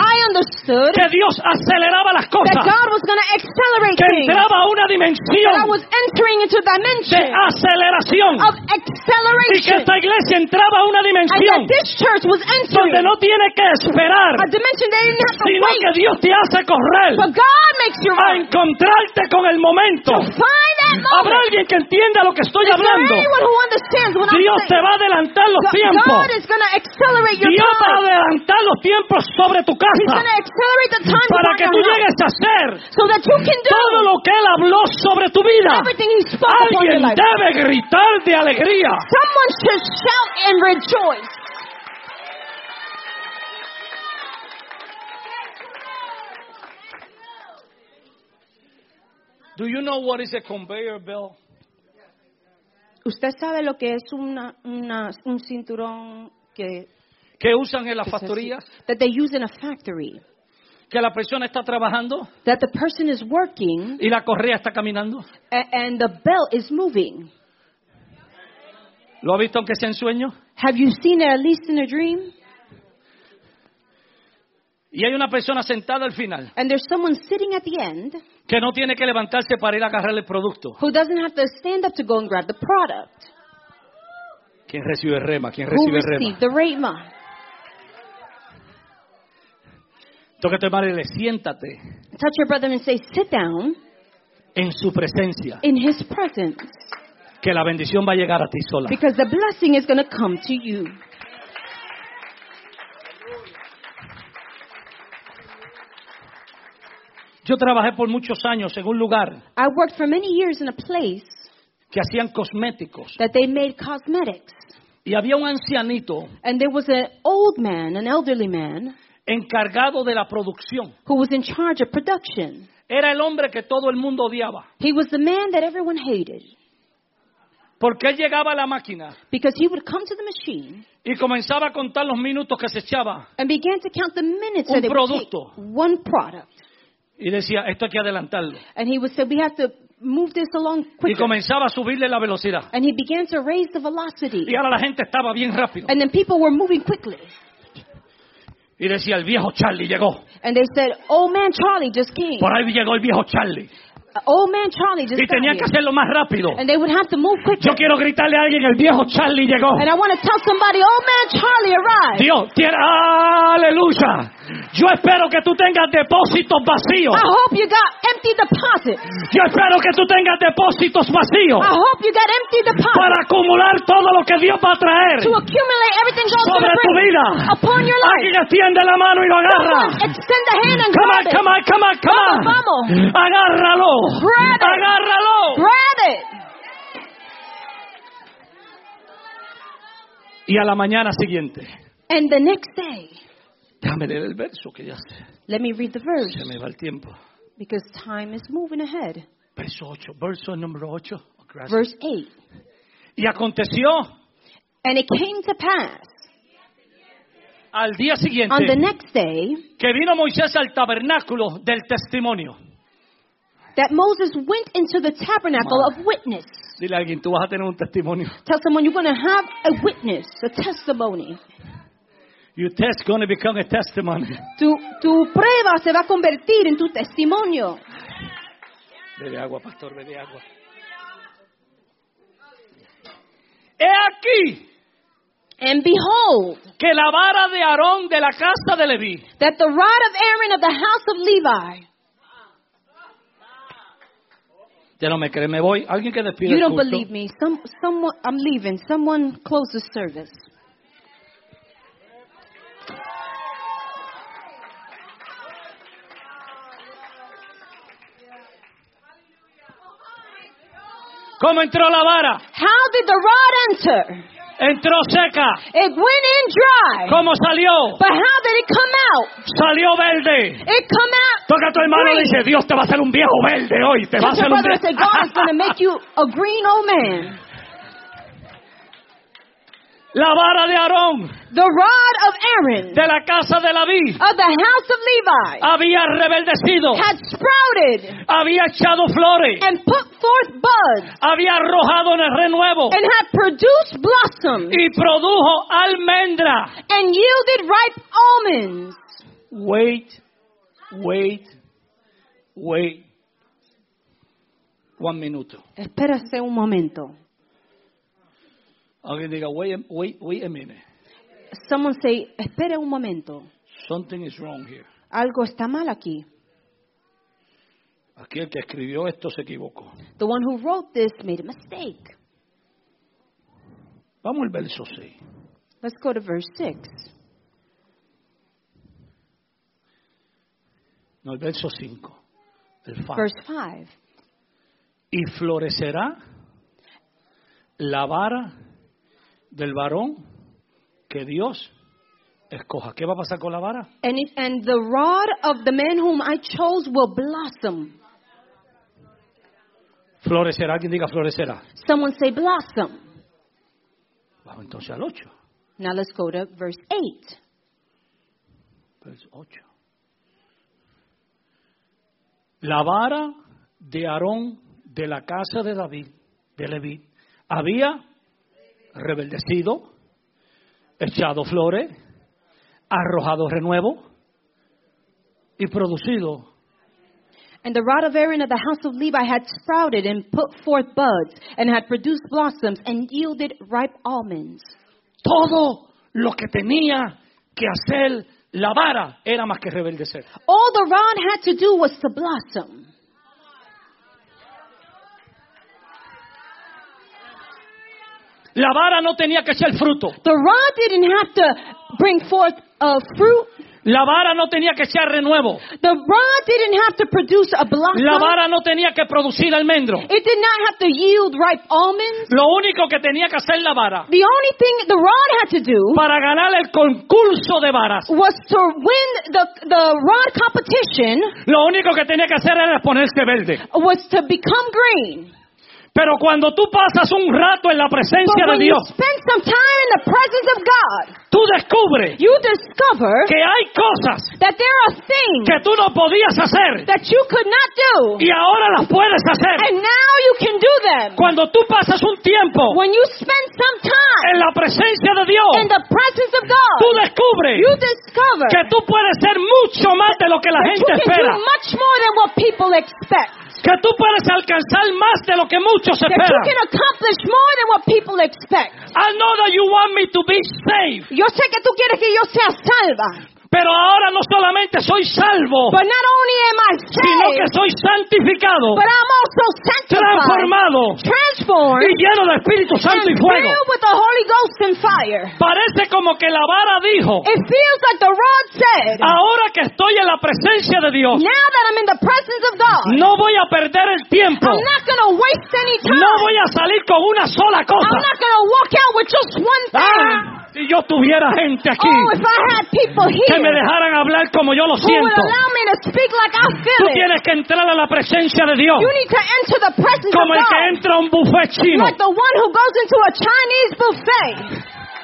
I understood que Dios aceleraba las that cosas, God was going to accelerate que things. entraba a una That I dimensión was entering into a de dimension aceleración of y que acceleration. esta iglesia entraba a una And dimensión that this church was entering donde no tiene que esperar, a dimension they didn't have to sino wait. que Dios te hace correr But God makes you a run. encontrarte con el momento. To find that ¿Habrá moment. alguien que entienda lo que estoy Is there hablando? anyone who understands what I'm Dios te saying? va a adelantar los tiempos. God is going to accelerate your Dios va a time. adelantar los tiempos sobre tu He's going casa to accelerate the time para upon que your tú life llegues a hacer so that you can do todo lo que Él habló sobre tu vida. everything He spoke upon your Alguien life. debe gritar de alegría. Someone should shout and rejoice. Do you know what is a conveyor belt? ¿Usted sabe lo que es un cinturón que Usan en las factorías, that they use in a factory? que la persona está trabajando That the person is working y la correa está caminando. and the belt is moving. ¿Lo ha visto aunque sea en sueño? Have you seen it at least in a dream? Y hay una persona sentada al final And there's someone sitting at the end que no tiene que levantarse para ir a agarrar el producto. who doesn't have to stand up to go and grab the product. ¿Quién recibe rema? ¿Quién Who recibe received rema? the rhema? Toca a tu hermano y le siéntate Touch your brother and say, sit down en su presencia, in his presence, que la bendición va a llegar a ti sola. because the blessing is going to come to you. Yo trabajé por muchos años en un lugar I worked for many years in a place que hacían cosméticos that they made cosmetics. y había un ancianito And there was an old man, an elderly man, encargado de la producción. who was in charge of production. Era el hombre que todo el mundo odiaba, He was the man that everyone hated porque él llegaba a la máquina because he would come to the machine y comenzaba a contar los minutos que se echaba and began to count the minutes Un that it would take producto. one product. y decía, esto hay que adelantarlo. And he would say, we have to move this along Y quicker. comenzaba a subirle la velocidad. And he began to raise the velocity. Y ahora la gente estaba bien rápido. And then people were moving quickly. Y decía, el viejo Charlie llegó. And they said, old man Charlie just came. Por ahí llegó el viejo Charlie. Old man Charlie just Y got tenían que here. hacerlo más rápido. And they would have to move quicker. Yo quiero gritarle a alguien, el viejo Charlie llegó. And I want to tell somebody, old man Charlie arrived. Dios, aleluya. Yo espero que tú tengas depósitos vacíos. I hope you got empty deposits. Yo espero que tú tengas depósitos vacíos I hope you got empty deposits para acumular todo lo que Dios va a traer to accumulate everything God's going sobre to tu bring vida. upon your Alguien life. extiende la mano y lo agarra. Someone extend the hand and Come on, grab it. come on, come on, come on. Vamos. Agárralo. Grab it. Agárralo. Grab it. Y a la mañana siguiente, And the next day, déjame leer el verso que ya let me read the verse se me va el tiempo. because time is moving ahead. Verso 8, verso número 8. Gracias. Verse 8. Y aconteció And it came to pass al día siguiente on the next day que vino Moisés al tabernáculo del testimonio. that Moses went into the tabernacle of witness. Dile a alguien, tú vas a tener un testimonio. Tell someone you're going to have a witness, a testimony. Your test going to become a testimony. Tu prueba se va a convertir en tu testimonio. Bebe agua, pastor, bebe agua. He aquí And behold, que la vara de Aarón de la casa de Leví that the rod of Aaron of the house of Levi. ya no me cree, me voy. Alguien que despide You el don't culto. believe me. Someone, I'm leaving. Someone close the service. ¿Cómo entró la vara? How did the rod enter? Entró seca. It went in dry. ¿Cómo salió? But how did it come out? Salió verde. It come out. Toca a tu hermano y green. dice, Dios te va a hacer un viejo verde hoy. Te va a Touch hacer your un brother and say, God is going to make you a green old man. La vara de Aarón The rod of Aaron de la casa de Leví of the house of Levi había rebeldecido, had sprouted había echado flores, and put forth buds había arrojado en el renuevo and had produced blossoms y produjo almendra. and yielded ripe almonds. Wait. 1 minuto. Espérese un momento. Alguien diga, wait a minute. Someone say, espere un momento. Something is wrong here. Algo está mal aquí. Aquí el que escribió esto se equivocó. The one who wrote this made a mistake. Vamos al verso 6. Let's go to verse 6. No, el verso 5. El 5. Verse 5. Y florecerá la vara del varón que Dios escoja. ¿Qué va a pasar con la vara? And the rod of the man whom I chose will blossom. Florecerá, quien diga florecerá. Someone say blossom. Vamos entonces al 8. Now let's go to verse 8. Verso 8. La vara de Aarón de la casa de David, de Leví, había rebeldecido, echado flores, arrojado renuevo y producido. And the rod of Aaron of the house of Levi had sprouted and put forth buds and had produced blossoms and yielded ripe almonds. Todo lo que tenía que hacer la vara era más que rebeldecer. All the rod had to do was to blossom. La vara no tenía que echar fruto. The rod didn't have to bring forth fruit. La vara no tenía que echar renuevo. The rod didn't have to produce a blossom. La vara no tenía que producir almendro. It did not have to yield ripe almonds. Lo único que tenía que hacer la vara The only thing the rod had to do para ganar el concurso de varas, was to win the rod competition, lo único que tenía que hacer era ponerse verde. was to become green. Pero cuando tú pasas un rato en la presencia But de when you Dios, spend some time in the presence of God, tú descubres you discover que hay cosas that there are things que tú no podías hacer that you could not do, y ahora las puedes hacer. and now you can do them. Cuando tú pasas un tiempo When you spend some time en la presencia de Dios, in the presence of tú God, descubres you discover que tú puedes ser mucho más de lo que la that you gente can espera. do much more than what people expect. Que tú puedes alcanzar más de lo que muchos That you esperan. can accomplish more than what people expect. I know that you want me to be saved. Yo sé que tú quieres que yo sea salva. Pero ahora no solamente soy salvo, But not only am I sino que saved, soy santificado, but I'm also sanctified, transformado transformed, y lleno del Espíritu Santo y and fuego. filled with the Holy Ghost and fire. Parece como que la vara dijo, It feels like the rod said, ahora que estoy en la presencia de Dios, now that I'm in the presence of God, no voy a perder el tiempo, I'm not going to waste any time. no voy a salir con una sola I'm cosa. not going to walk out with just one thing. Si yo tuviera gente aquí Oh, if I had people que here me dejaran hablar como yo lo who would siento, allow me to speak like I tú feel it, tienes que entrar a la presencia de Dios you need to enter the presence como of el que God entra a un buffet chino. like the one who goes into a Chinese buffet.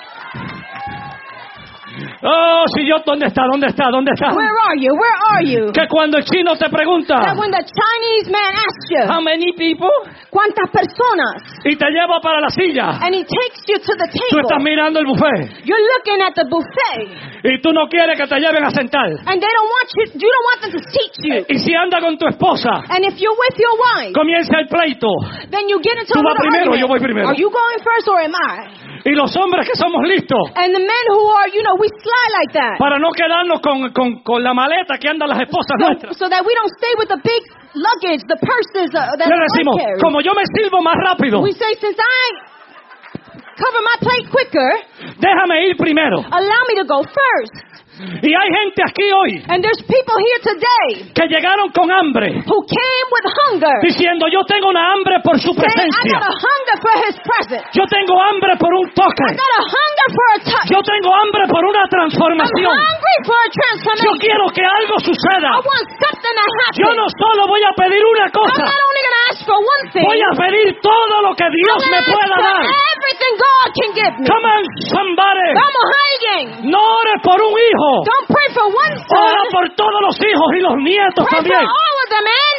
Oh, si yo, ¿dónde está? ¿Dónde está? ¿Dónde está? Where are you? Where are you? Que cuando el chino te pregunta, That when the Chinese man asks you, how many people? ¿cuántas personas? Y te lleva para la silla. And he takes you to the Tú estás table. mirando el buffet You're looking at the buffet. y tú no quieres que te lleven a sentar. And they don't want you don't want them to seat you. Y si anda con tu esposa, And if you're with your wife, comienza el pleito. then you get into Tú a vas little primero, argument. yo voy primero. Are you going first or am I? Y los hombres que somos listos And the men who are, we slide like that. para no quedarnos con la maleta que andan las esposas nuestras. So that we don't stay with the big luggage, the purses that Le decimos, carry. como yo me sirvo más rápido, We say, since I cover my plate quicker, déjame ir primero. allow me to go first. Y hay gente aquí hoy And there's people here today que llegaron con hambre, who came with hunger, diciendo, yo tengo una hambre por su saying, I presencia. got a hunger for his presence. Yo tengo hambre por un I toque. got a hunger for a touch. Yo tengo hambre por una I'm transformación. hungry for a Yo transformation. quiero que algo suceda. I want something to happen. Yo no solo voy a pedir una I'm cosa, not only going to ask for one thing. voy a pedir todo lo que Dios I'm me gonna pueda ask for dar. everything God can give me. Come on, somebody. Vamos, alguien. No ores por un hijo. Don't pray for one Ora son. por todos los hijos y los nietos Pray for también. all of them and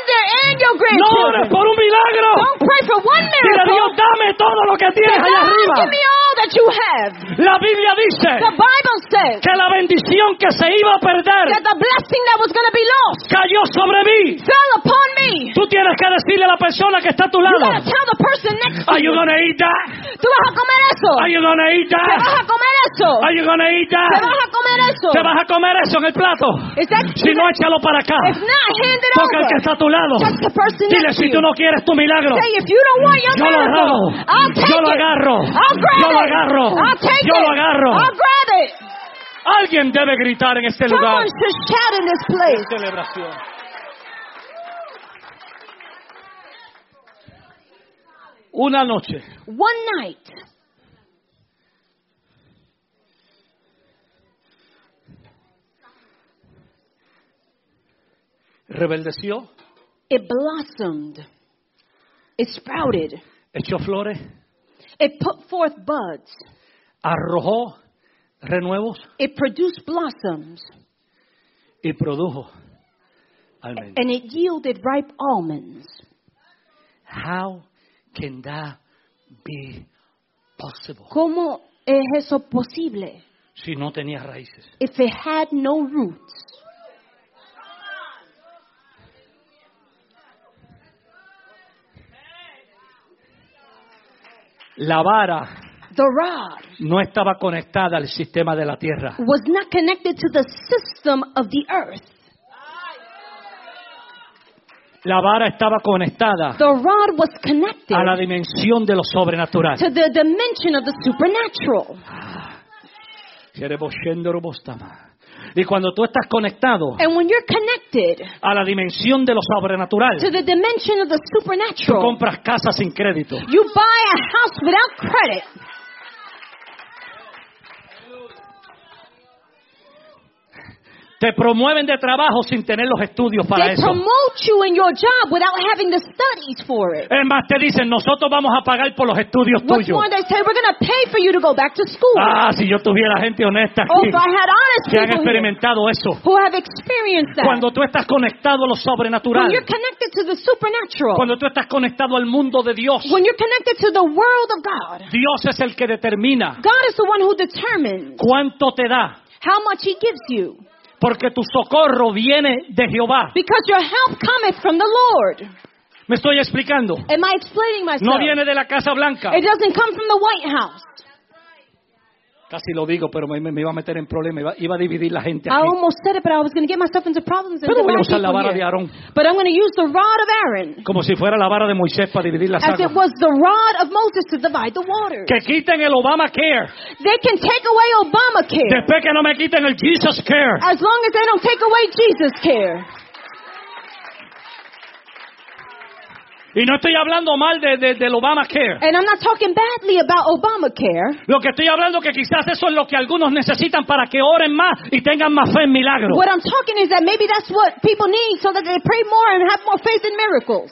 there and your No ores grandchildren. por un milagro. Don't pray for one Dile, miracle. Dios, dame todo lo que tienes allá God, arriba. give me all that you have. La Biblia dice The Bible says que la bendición que se iba a perder that the blessing that was going to be lost cayó sobre mí. fell upon me. Tú tienes que decirle a la persona que está a tu You lado, gotta tell the person next to are you you. gonna eat that? Tú vas a comer eso. Are you gonna eat Te vas that? a comer eso. Are you gonna eat Te that? vas a comer eso. Te vas a comer eso en el plato. Is that, Si no, échalo para acá. if not, hand it Toca al que over. está a tu lado. Touch the person Dile, next to si tú you. no quieres tu milagro, Say, if you don't want your yo lo miracle, agarro. I'll take Yo lo it. agarro. I'll grab Yo lo it. agarro. I'll take Yo it. lo agarro. I'll grab it. Alguien debe gritar en este lugar. Someone should shout in this place. Celebración. Una noche, One night, rebeldeció, it blossomed. It sprouted. echó flores, It put forth buds. arrojó renuevos It produced blossoms. y produjo almendras. And it yielded ripe almonds. How can that be possible? ¿Cómo es eso posible? Si no tenía raíces. If it had no roots. La vara The rod no estaba conectada al sistema de la tierra. was not connected to the system of the earth. La vara estaba conectada The rod was connected a la dimensión de lo sobrenatural. to the dimension of the supernatural. Y cuando tú estás conectado And when you're connected a la dimensión de lo sobrenatural, to the dimension of the tú supernatural, compras casas sin crédito. you buy a house without credit. Te promueven de trabajo sin tener los estudios para They eso. promote you in your job without having the studies for it. Es más, te dicen, nosotros vamos a pagar por los estudios What's tuyos. more, they say we're going to pay for you to go back to school. Ah, si yo tuviera gente honesta Oh, aquí if I had honest que han people here experimentado eso. who have experienced that. Cuando tú estás conectado a lo When sobrenatural, you're connected to the supernatural, cuando tú estás conectado al mundo de Dios, when you're connected to the world of God, Dios es el que determina God is the one who determines cuánto te da, how much He gives you. porque tu socorro viene de Jehová. Because your help cometh from the Lord. ¿Me estoy explicando? Am I explaining myself? No viene de la Casa Blanca. It doesn't come from the White House. Casi lo digo, pero me iba a meter en problemas. Iba a dividir la gente I aquí. almost said it, but I was going to get myself into problems and Pero voy a divide usar la people vara de here. Aarón, But I'm going to use the rod of Aaron como si fuera la vara de Moisés para dividir las as it aguas. was the rod of Moses to divide the waters. Que quiten el Obamacare, They can take away Obamacare después que no me quiten el Jesus Care. as long as they don't take away Jesus Care. Y no estoy hablando mal del Obamacare. And I'm not talking badly about Obamacare. Lo que estoy hablando que quizás eso es lo que algunos necesitan para que oren más y tengan más fe en milagros. What I'm talking is that maybe that's what people need so that they pray more and have more faith in miracles.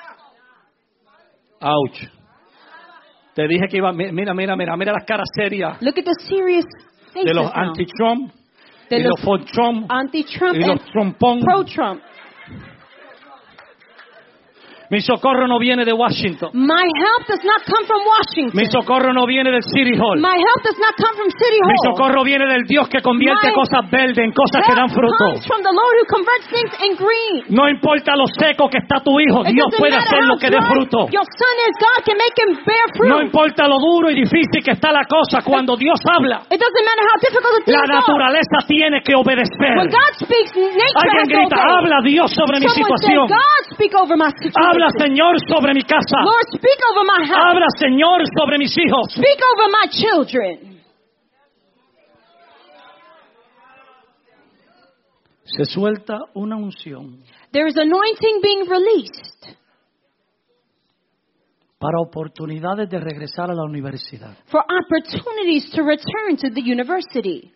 Ouch. Te dije que iba, mira las caras serias Look at the serious faces de los now. anti-Trump De y los los for Trump anti-Trump y and los Trumpón. pro-Trump. Mi socorro no viene de Washington. My help does not come from Washington. Mi socorro no viene del City Hall. My help does not come from City Mi Hall. socorro viene del Dios que convierte My cosas verdes en cosas que dan Help fruto. comes from the Lord who converts things in green. No importa lo seco que está tu hijo, It Dios doesn't puede matter hacer how lo que dé dry fruto. your son is, God can make him bear fruit. No importa lo duro y difícil que está la cosa, cuando Dios habla, It doesn't matter how difficult the la things are. naturaleza tiene que obedecer. When God speaks, nature Alguien has to grita, obey. habla Dios sobre mi Someone situación. said, God, speak over my situation. Habla Señor sobre mi casa. Lord, speak over my house. Habla Señor sobre mis hijos. Speak over my children. Se suelta una unción There is anointing being released para oportunidades de regresar a la universidad. for opportunities to return to the university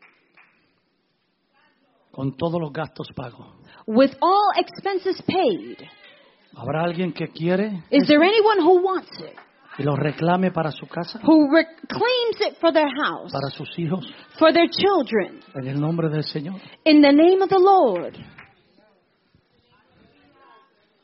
Con todos los gastos pagos. with all expenses paid. ¿Habrá alguien que quiere Is there anyone who wants it, y lo reclame para su casa, who claims it for their house, para sus hijos, for their children, en el nombre del Señor? in the name of the Lord?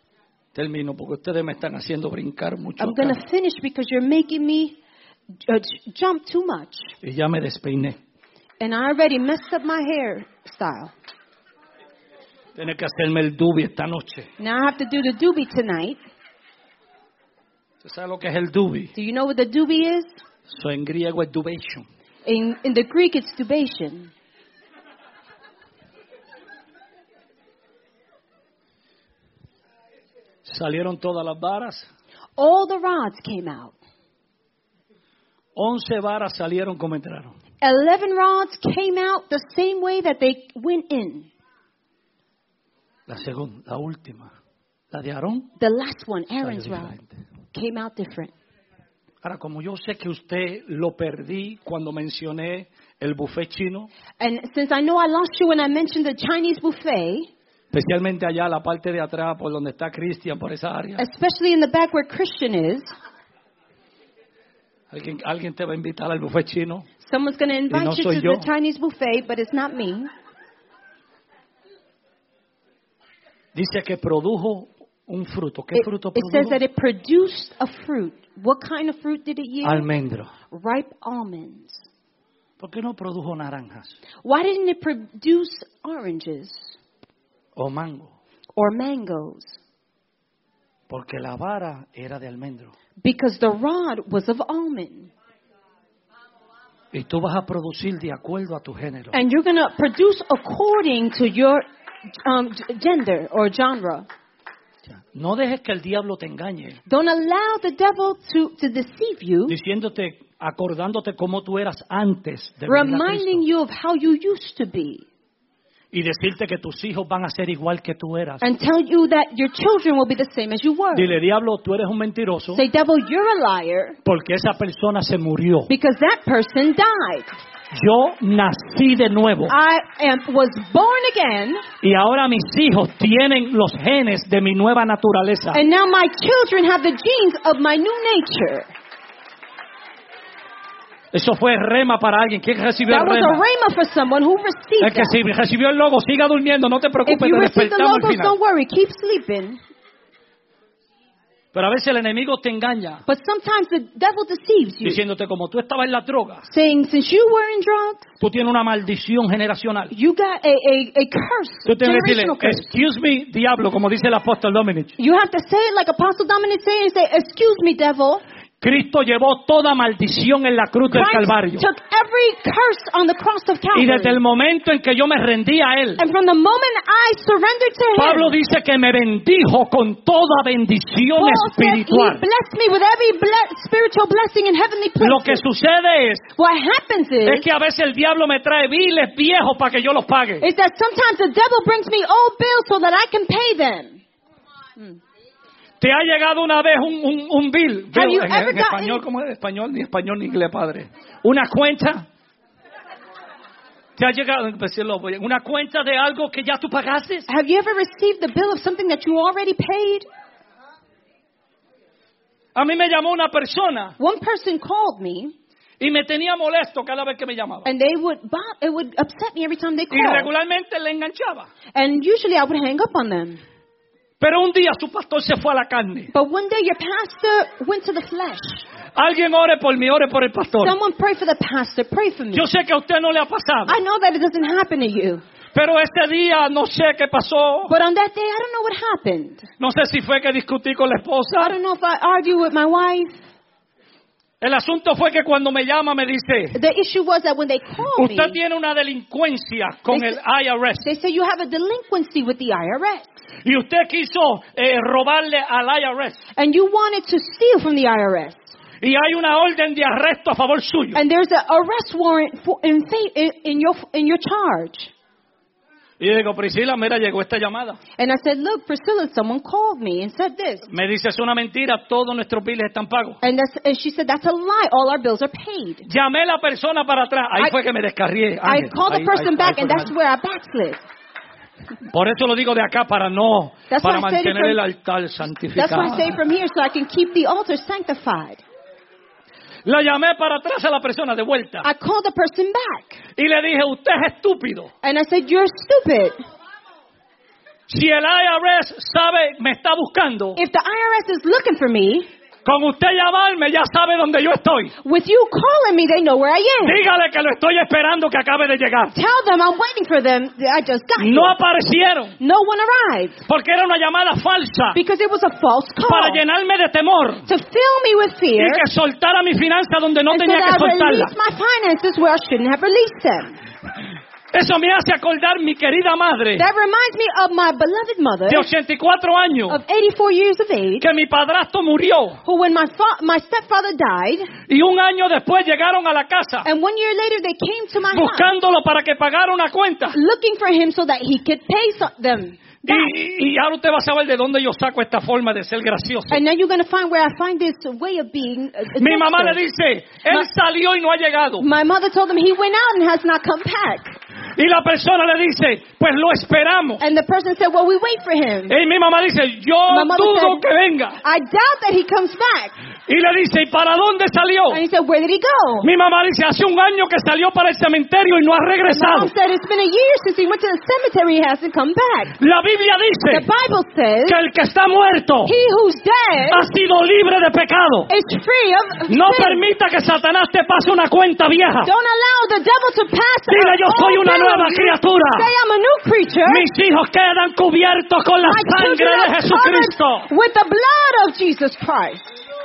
Termino porque ustedes me están haciendo brincar mucho. I'm going to finish because you're making me jump too much. Y ya me despeiné. And I already messed up my hairstyle. Tiene que hacerme el doobie esta noche. Now I have to do the doobie tonight. ¿Usted sabe lo que es el doobie? Do you know what the doobie is? Eso en griego es dubation. In the Greek, it's dubation. Salieron todas las varas. All the rods came out. 11 varas salieron como entraron. 11 rods came out the same way that they went in. La segunda, la última, la de Aarón, The last one, salió Aaron's rod, diferente. came out different. Ahora, como yo sé que usted lo perdí cuando mencioné el buffet chino, And since I know I lost you when I mentioned the Chinese buffet, especialmente allá la parte de atrás, por donde está Cristian, por esa área, especially in the back where Christian is, alguien te va a invitar al buffet chino. someone's going to invite no you soy to yo. the Chinese buffet, but it's not me. Dice que produjo un fruto. ¿Qué fruto It says produjo? that it produced a fruit. What kind of fruit did it yield? Almendro. Ripe almonds. ¿Por qué no produjo naranjas Why didn't it produce oranges o mango? or mangoes? Porque la vara era de almendro. Because the rod was of almond. Y tú vas a producir de acuerdo a tu género. And you're going to produce according to your gender or genre. No dejes que el diablo te engañe, Don't allow the devil to deceive you, diciéndote, acordándote cómo tú eras antes de venir a reminding Cristo, you of how you used to be, y decirte que tus hijos van a ser igual que tú eras. and tell you that your children will be the same as you were. Dile, diablo, tú eres un mentiroso Say, devil, you're a liar porque esa persona se murió. because that person died. Yo nací de nuevo Was born again, y ahora mis hijos tienen los genes de mi nueva naturaleza. and now my children have the genes of my new nature. Eso fue rema para alguien. ¿Quién recibió That el was a rema? rhema for someone who El received que that. recibió el logo, siga durmiendo, no te If preocupes, you te receive the despertamos al logos, final. don't worry, keep sleeping. Pero a veces el enemigo te engaña, But sometimes the devil deceives you, diciéndote como tú estabas en las drogas, saying, since you were in drugs, tú tienes una maldición generacional. you got a curse, Tú tienes que decirle, generational curse. excuse me, diablo, como dice el apóstol Dominic. You have to say it like Apostle Dominic said and say, excuse me, devil. Cristo llevó toda maldición en la cruz del Calvario. Christ took every curse on the cross of Y desde Calvary. el momento en que yo me rendí a Él, And from the moment I surrendered to Pablo him, dice que me bendijo con toda bendición Paul said he espiritual. blessed me with every spiritual blessing in heavenly Lo que places. sucede What happens es is que a veces el diablo me trae biles viejos para que yo los pague. that sometimes the devil brings me old bills so that I can pay them. ¿Te ha llegado una vez un bill? Have you En ever español, gotten- ¿cómo es? Español, ni español ni inglés, padre. ¿Una cuenta? ¿Te ha llegado una cuenta de algo que ya tú pagaste? Have you ever received the bill of something that you already paid? A mí me llamó una persona One person called me, y me tenía molesto cada vez que me llamaba. and it would upset me every time they Y called. regularmente le enganchaba. And usually I would hang up on them. Pero un día su pastor se fue a la carne. But one day your pastor went to the flesh. Alguien ore por mí, ore por el pastor. Someone pray for the pastor, pray for me. Yo sé que a usted no le ha pasado. I know that it doesn't happen to you. Pero ese día no sé qué pasó. But on that day, I don't know what happened. No sé si fue que discutí con la I esposa. don't know if I argued with my wife. El asunto fue que cuando me llama me dice, The issue was that when they called me, usted tiene una delincuencia con el IRS. they say you have a delinquency with the IRS. Y usted quiso robarle al IRS. And you wanted to steal from the IRS. Y hay una orden de arresto a favor suyo. And there's an arrest warrant in your charge. Y yo digo, Priscila, mira, llegó esta llamada. And I said, look, Priscilla, someone called me and said this. Me dice, es una mentira, todos nuestros biles están pagos. And she said, that's a lie. All our bills are paid. Llamé a la persona para atrás. Ahí I- fue que me descarrié. I Ángel. called the Ahí- person ahí- back, ahí and fue that's que where I backslid. me- Por eso lo digo de acá, para That's why I said it mantener from- el altar That's why santificado. I say it from here so I can keep the altar sanctified. La llamé para atrás a la persona de vuelta. I called the person back. Y le dije, usted es estúpido. And I said, you're stupid. Si el IRS sabe, me está buscando, If the IRS is looking for me, con usted llamarme ya sabe dónde yo estoy. with you calling me, they know where I am. Dígale que lo estoy esperando que acabe de llegar. Tell them I'm waiting for them. I just got No here. aparecieron No one arrived porque era una llamada falsa because it was a false para call llenarme de temor to fill me with fear y que soltara mi finanza donde no and so tenía que that I soltarla. release my finances where I shouldn't have released them. Eso me hace acordar mi querida madre That reminds me of my beloved mother de 84 años of 84 years of age, que mi padrastro murió who when my stepfather died, y un año después llegaron a la casa and 1 year later they came to my house buscándolo para que pagara una cuenta. looking for him so that he could pay them. Y ahora usted va a saber de dónde yo saco esta forma de ser gracioso. And now you're going to find where I find this way of being. Mi mamá le dice, él salió y no ha llegado. My mother told him he went out and has not come back. Y la persona le dice, pues lo esperamos. And the person said, well, we wait for him. Y mi mamá dice, yo My mother dudo said, que venga. I doubt that he comes back. Y le dice, ¿y para dónde salió? And he said, where did he go? Mi mamá dice, hace un año que salió para el cementerio y no ha My regresado. mom said, it's been a year since he went to the cemetery. He hasn't come back. La Biblia The dice Bible says, que el que está muerto he who's dead ha sido libre de pecado. is free of No sin. permita que Satanás te pase una cuenta vieja. Don't allow the devil to pass. Dile, yo soy all una bill nueva on you. criatura. Say, I'm a new creature. Mis hijos quedan cubiertos con la My sangre children de are Jesucristo. covered with the blood of Jesus Christ.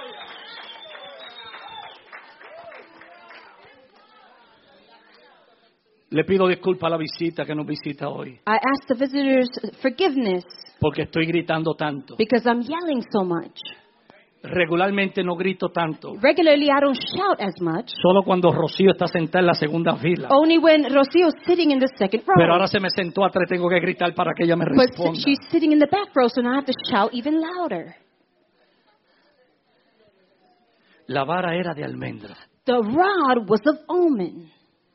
Le pido disculpas a la visita que nos visita hoy, I ask the visitors forgiveness porque estoy gritando tanto. because I'm yelling so much. Regularmente no grito tanto. Regularly, I don't shout as much. Solo cuando Rocío está sentada en la segunda fila. Only when Rocio's sitting in the second row. Pero ahora se me sentó atrás, tengo que gritar para que ella me But responda. she's sitting in the back row, so now I have to shout even louder. La vara era de almendra. The rod was of almond.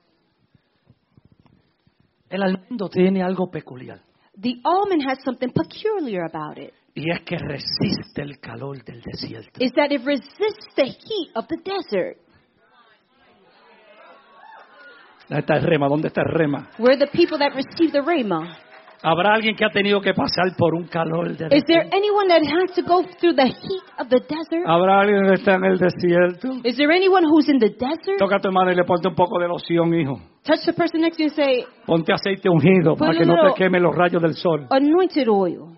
El almendro tiene algo peculiar. The almond has something peculiar about it. Y es que resiste el calor del desierto. Is that it resists the heat of the desert. ¿Dónde está el rema? ¿Dónde está el rema? We're the people that receive the rhema. ¿Habrá alguien que ha tenido que pasar por un calor de Is there desierto? anyone that has to go through the heat of the desert? ¿Habrá alguien que está en el desierto? Is there anyone who's in the desert? Toca a tu hermano y le ponte un poco de loción, hijo. Touch the person next to you and say, Ponte aceite ungido para que no te quemen los rayos del sol. anointed oil.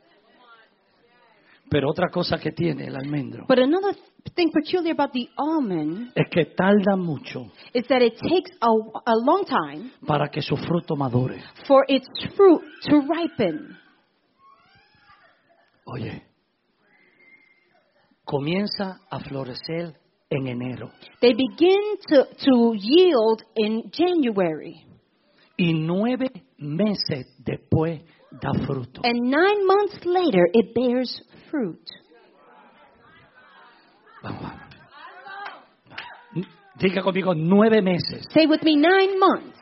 Pero otra cosa que tiene el almendro But another thing peculiar about the almond es que tarda mucho is that it takes a long time para que su fruto madure. for its fruit to ripen. Oye, comienza a florecer en enero They begin to yield in January. y 9 meses después da fruto. And 9 months later, it bears fruit. Vamos, vamos. Diga conmigo 9 meses. Say with me, 9 months.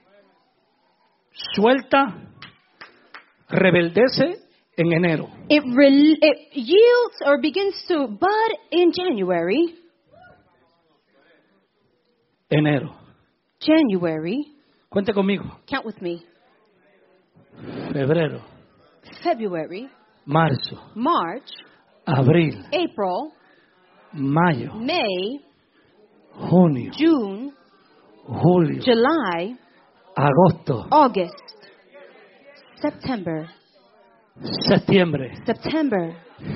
Suelta, rebeldece en enero. It yields or begins to bud in January. Enero. January. Cuente conmigo. Count with me. Febrero, February. marzo, March. abril, April. mayo, May. junio, June. julio, July. agosto, August. September. septiembre. September.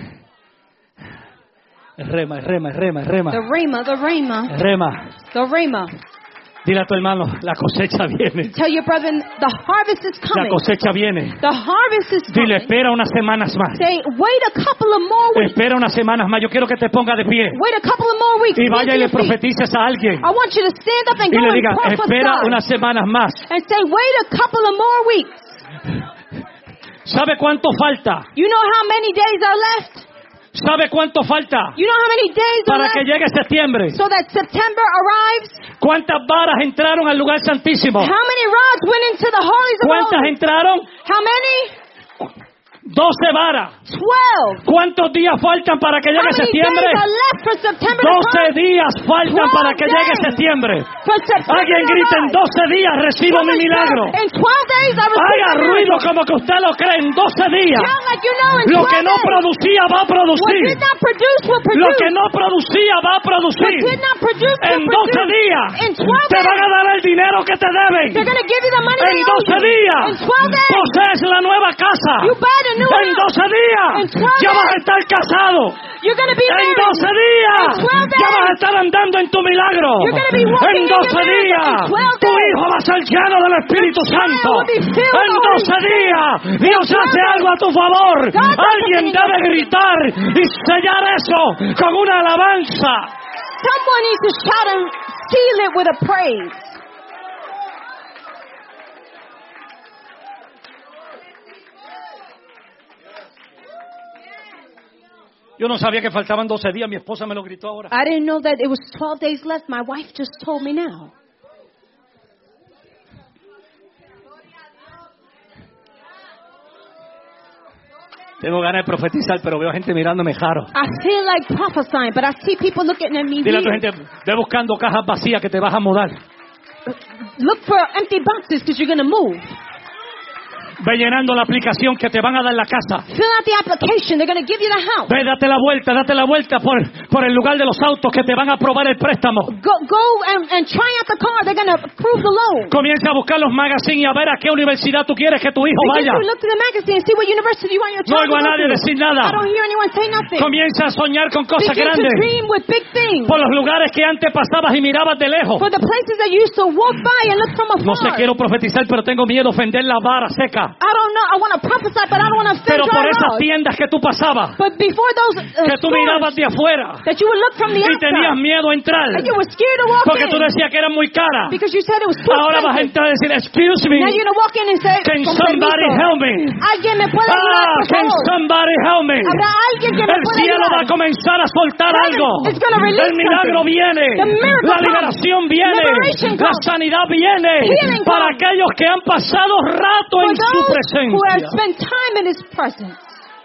Rema. The rhema. The rhema. Dile a tu hermano, la cosecha viene. Tell your brethren, the harvest is La coming. cosecha viene. The harvest is Dile, coming. espera unas semanas más. Say, wait a couple of more weeks. Espera unas semanas más. Yo quiero que te ponga de pie. Wait a couple of more weeks. Y vaya y le Stand to your feet. profetices a alguien. I want you to stand up and Y go le and diga, espera prophesy. unas semanas más. And say, wait a couple of more weeks. ¿Sabe cuánto falta? You know how many days are left? ¿Sabe cuánto falta? You know how many days are Para que left? llegue septiembre. So that September arrives. ¿Cuántas varas entraron al lugar santísimo? How many rods went into the holies of ¿Cuántas holies? entraron? How many? 12 varas. 12. ¿Cuántos días faltan para que How llegue many septiembre? days are left for September to 12 come? días faltan 12 para que llegue days. septiembre. For September Alguien to grita, en arrive. 12 días recibo mi Somebody milagro. shout, in 12 days I receive Haga my ruido miracle. como que usted lo cree. En 12 días. Shout like you know in Lo 12 que no days. producía va a What producir. did not produce will Lo produce. que no producía va a What producir. did not produce En will 12 produce. días In 12 te van a dar el dinero que te deben. They're going to give you the money En they owe 12 you. días In 12 days. posees la nueva casa. You buy the new En house. 12 días In 12 ya vas a days. estar casado. You're going to be En married. 12 días In 12 ya vas a days. estar andando en tu milagro. You're gonna be walking En in your 12 miracle. días In 12 tu days. hijo va a ser lleno del Espíritu Your child Santo. will be filled with En the Holy 12 días Dios 12 hace days. algo a tu favor. God does Alguien something in debe your favor. gritar y sellar eso con una alabanza. Someone needs to shout and seal it with a praise. Yo no sabía que faltaban 12 días, mi esposa me lo gritó ahora. I didn't know that it was 12 days left. My wife just told me now. Tengo ganas de profetizar, pero veo gente mirándome jaro. I feel like prophesying, but I see people looking at me Dile a tu weird. gente, ve buscando cajas vacías que te vas a mudar. Look for empty boxes because you're going to move. Ve llenando la aplicación que te van a dar la casa. Fill out the application. They're going to give you the house. Ve, date la vuelta por el lugar de los autos que te van a aprobar el préstamo. Go and try out the car. They're going to approve the loan. Comienza a buscar los magazines y a ver a qué universidad tú quieres que tu hijo Begin vaya. to look to the magazine and see what university you want your No child oigo a to go nadie to. decir I nada. don't hear anyone say nothing. Comienza a soñar con cosas Begin to grandes. dream with big things. Por los lugares que antes pasabas y mirabas de lejos. For the places that you used to walk by and look from afar. No sé, quiero profetizar, pero tengo miedo de ofender la vara seca. I don't know. I want to prophesy, but I don't want to offend Pero por dry esas rods. tiendas que tú pasabas, But before those que tú mirabas stores, de afuera that you would look from the y tenías outside, miedo a entrar, and you were scared to walk porque tú in decías que era muy cara. because you said it was too Ahora vas a expensive. entrar y decir, excuse me, Now you're going to walk in and say, can "Con somebody permiso, help me? alguien me puede ayudar, por Can favor." somebody help me? Habrá alguien que me El pueda cielo ayudar. va a comenzar a soltar Heaven algo. is gonna release El milagro something. viene. The miracle La comes. liberación viene. Liberation La comes. sanidad viene. Healing Para comes. aquellos que han pasado rato For en su those who have presencia. spent time in His presence.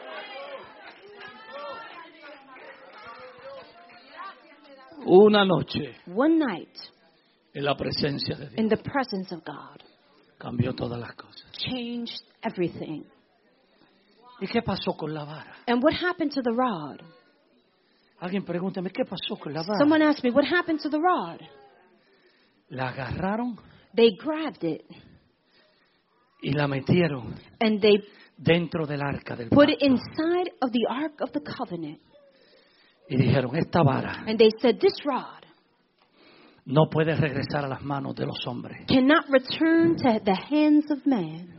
Una noche One night en la presencia de Dios in the presence of God cambió todas las cosas. changed everything. ¿Y qué pasó con la vara? And what happened to the rod? Alguien pregúntame, ¿qué pasó con la vara? Someone asked me, what happened to the rod? La agarraron They grabbed it y la metieron and they dentro del arca del put it pacto. inside of the Ark of the Covenant. Y dijeron, esta vara And they said, this rod no puede regresar a las manos de los hombres. cannot return to the hands of man.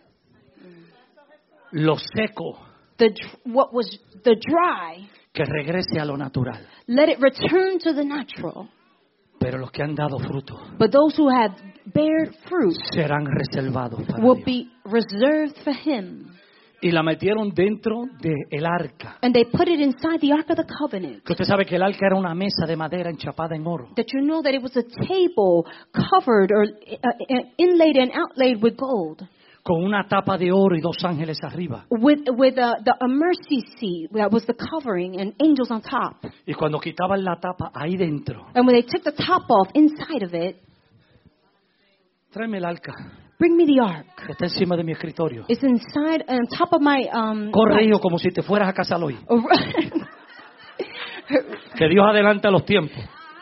Lo seco, What was the dry, que regrese a lo natural. let it return to the natural. Pero los que han dado fruto But those who have bared fruit serán reservados para will Dios. be reserved for Him. Y la metieron dentro del arca. And they put it inside the Ark of the Covenant. Que usted sabe que el arca era una mesa de madera enchapada en oro. That you know that it was a table covered or inlaid and outlaid with gold. Con una tapa de oro y dos ángeles arriba. With a mercy seat that was the covering and angels on top. Y cuando quitaban la tapa, ahí dentro. And when they took the top off, inside of it, Tráeme el arca. bring me the ark. Que está encima de mi escritorio. It's inside on top of my Corre, hijo, como si te fueras a casar hoy. desk. Que Dios adelanta los tiempos.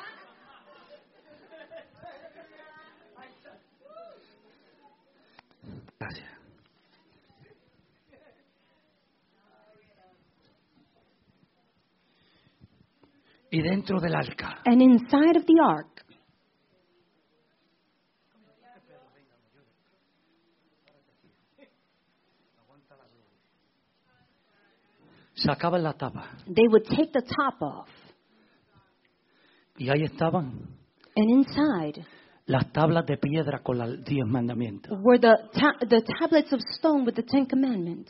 Gracias. Y dentro del arca And inside of the ark, sacaban la tapa. they would take the top off. Y ahí estaban And inside las tablas de piedra con los 10 mandamientos. were the tablets of stone with the 10 Commandments.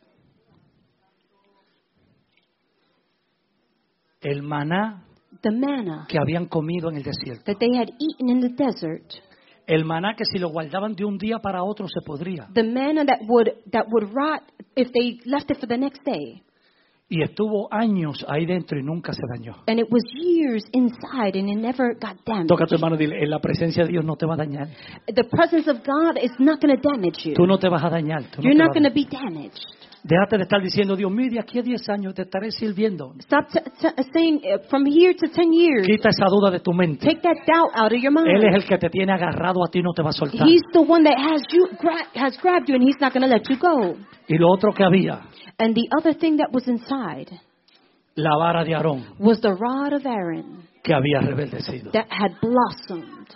El maná The manna que habían comido en el desierto. that they had eaten in the desert. El maná que si lo guardaban de un día para otro se podría. The manna that would rot if they left it for the next day. Y estuvo años ahí dentro y nunca se dañó. And it was years inside and it never got damaged. Toca a tu hermano y dile, en la presencia de Dios no te va a dañar. The presence of God is not going to damage you. Tú no te vas a dañar. You're not going to be damaged. Déjate de estar diciendo, Dios mío, de aquí a 10 años te estaré sirviendo. Stop saying from here to 10 years. Quita esa duda de tu mente. Take that doubt out of your mind. Él es el que te tiene agarrado a ti, no te va a soltar. He's the one that has grabbed you and he's not going to let you go. Y lo otro que había, And the other thing that was inside la vara de Aarón, was the rod of Aaron que había rebeldecido. that had blossomed.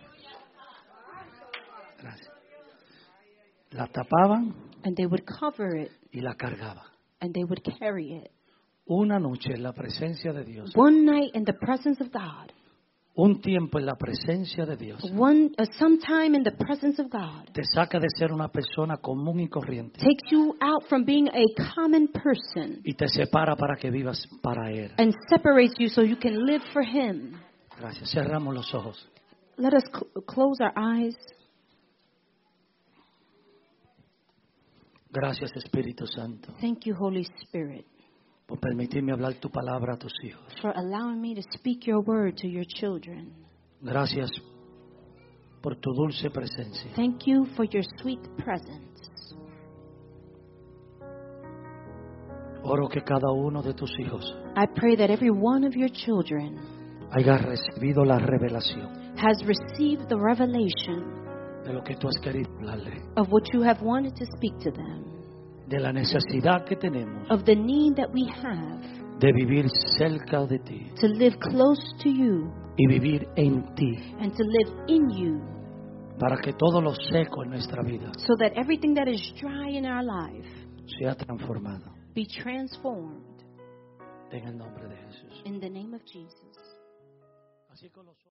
Gracias. La tapaban And they would cover it y la cargaban. and they would carry it. Una noche en la presencia de Dios, One night in the presence of God, un tiempo en la presencia de Dios, sometime in the presence of God, te saca de ser una persona común y corriente takes you out from being a common person y te separa para que vivas para Él. and separates you so you can live for Him. Gracias. Cerramos los ojos. Let us close our eyes. Gracias, Espíritu Santo, Thank you, Holy Spirit, por permitirme hablar tu palabra a tus hijos. for allowing me to speak your word to your children. Gracias por tu dulce presencia. Thank you for your sweet presence. Oro que cada uno de tus hijos I pray that every one of your children haya recibido la revelación has received the revelation de lo que tú has querido hablarle, of what you have wanted to speak to them, de la necesidad que tenemos of the need that we have de vivir cerca de ti to live close to you y vivir en ti, and to live in you, para que todo lo seco en nuestra vida so that everything that is dry in our life sea transformado. be transformed En el nombre de Jesús. in the name of Jesus. Así con los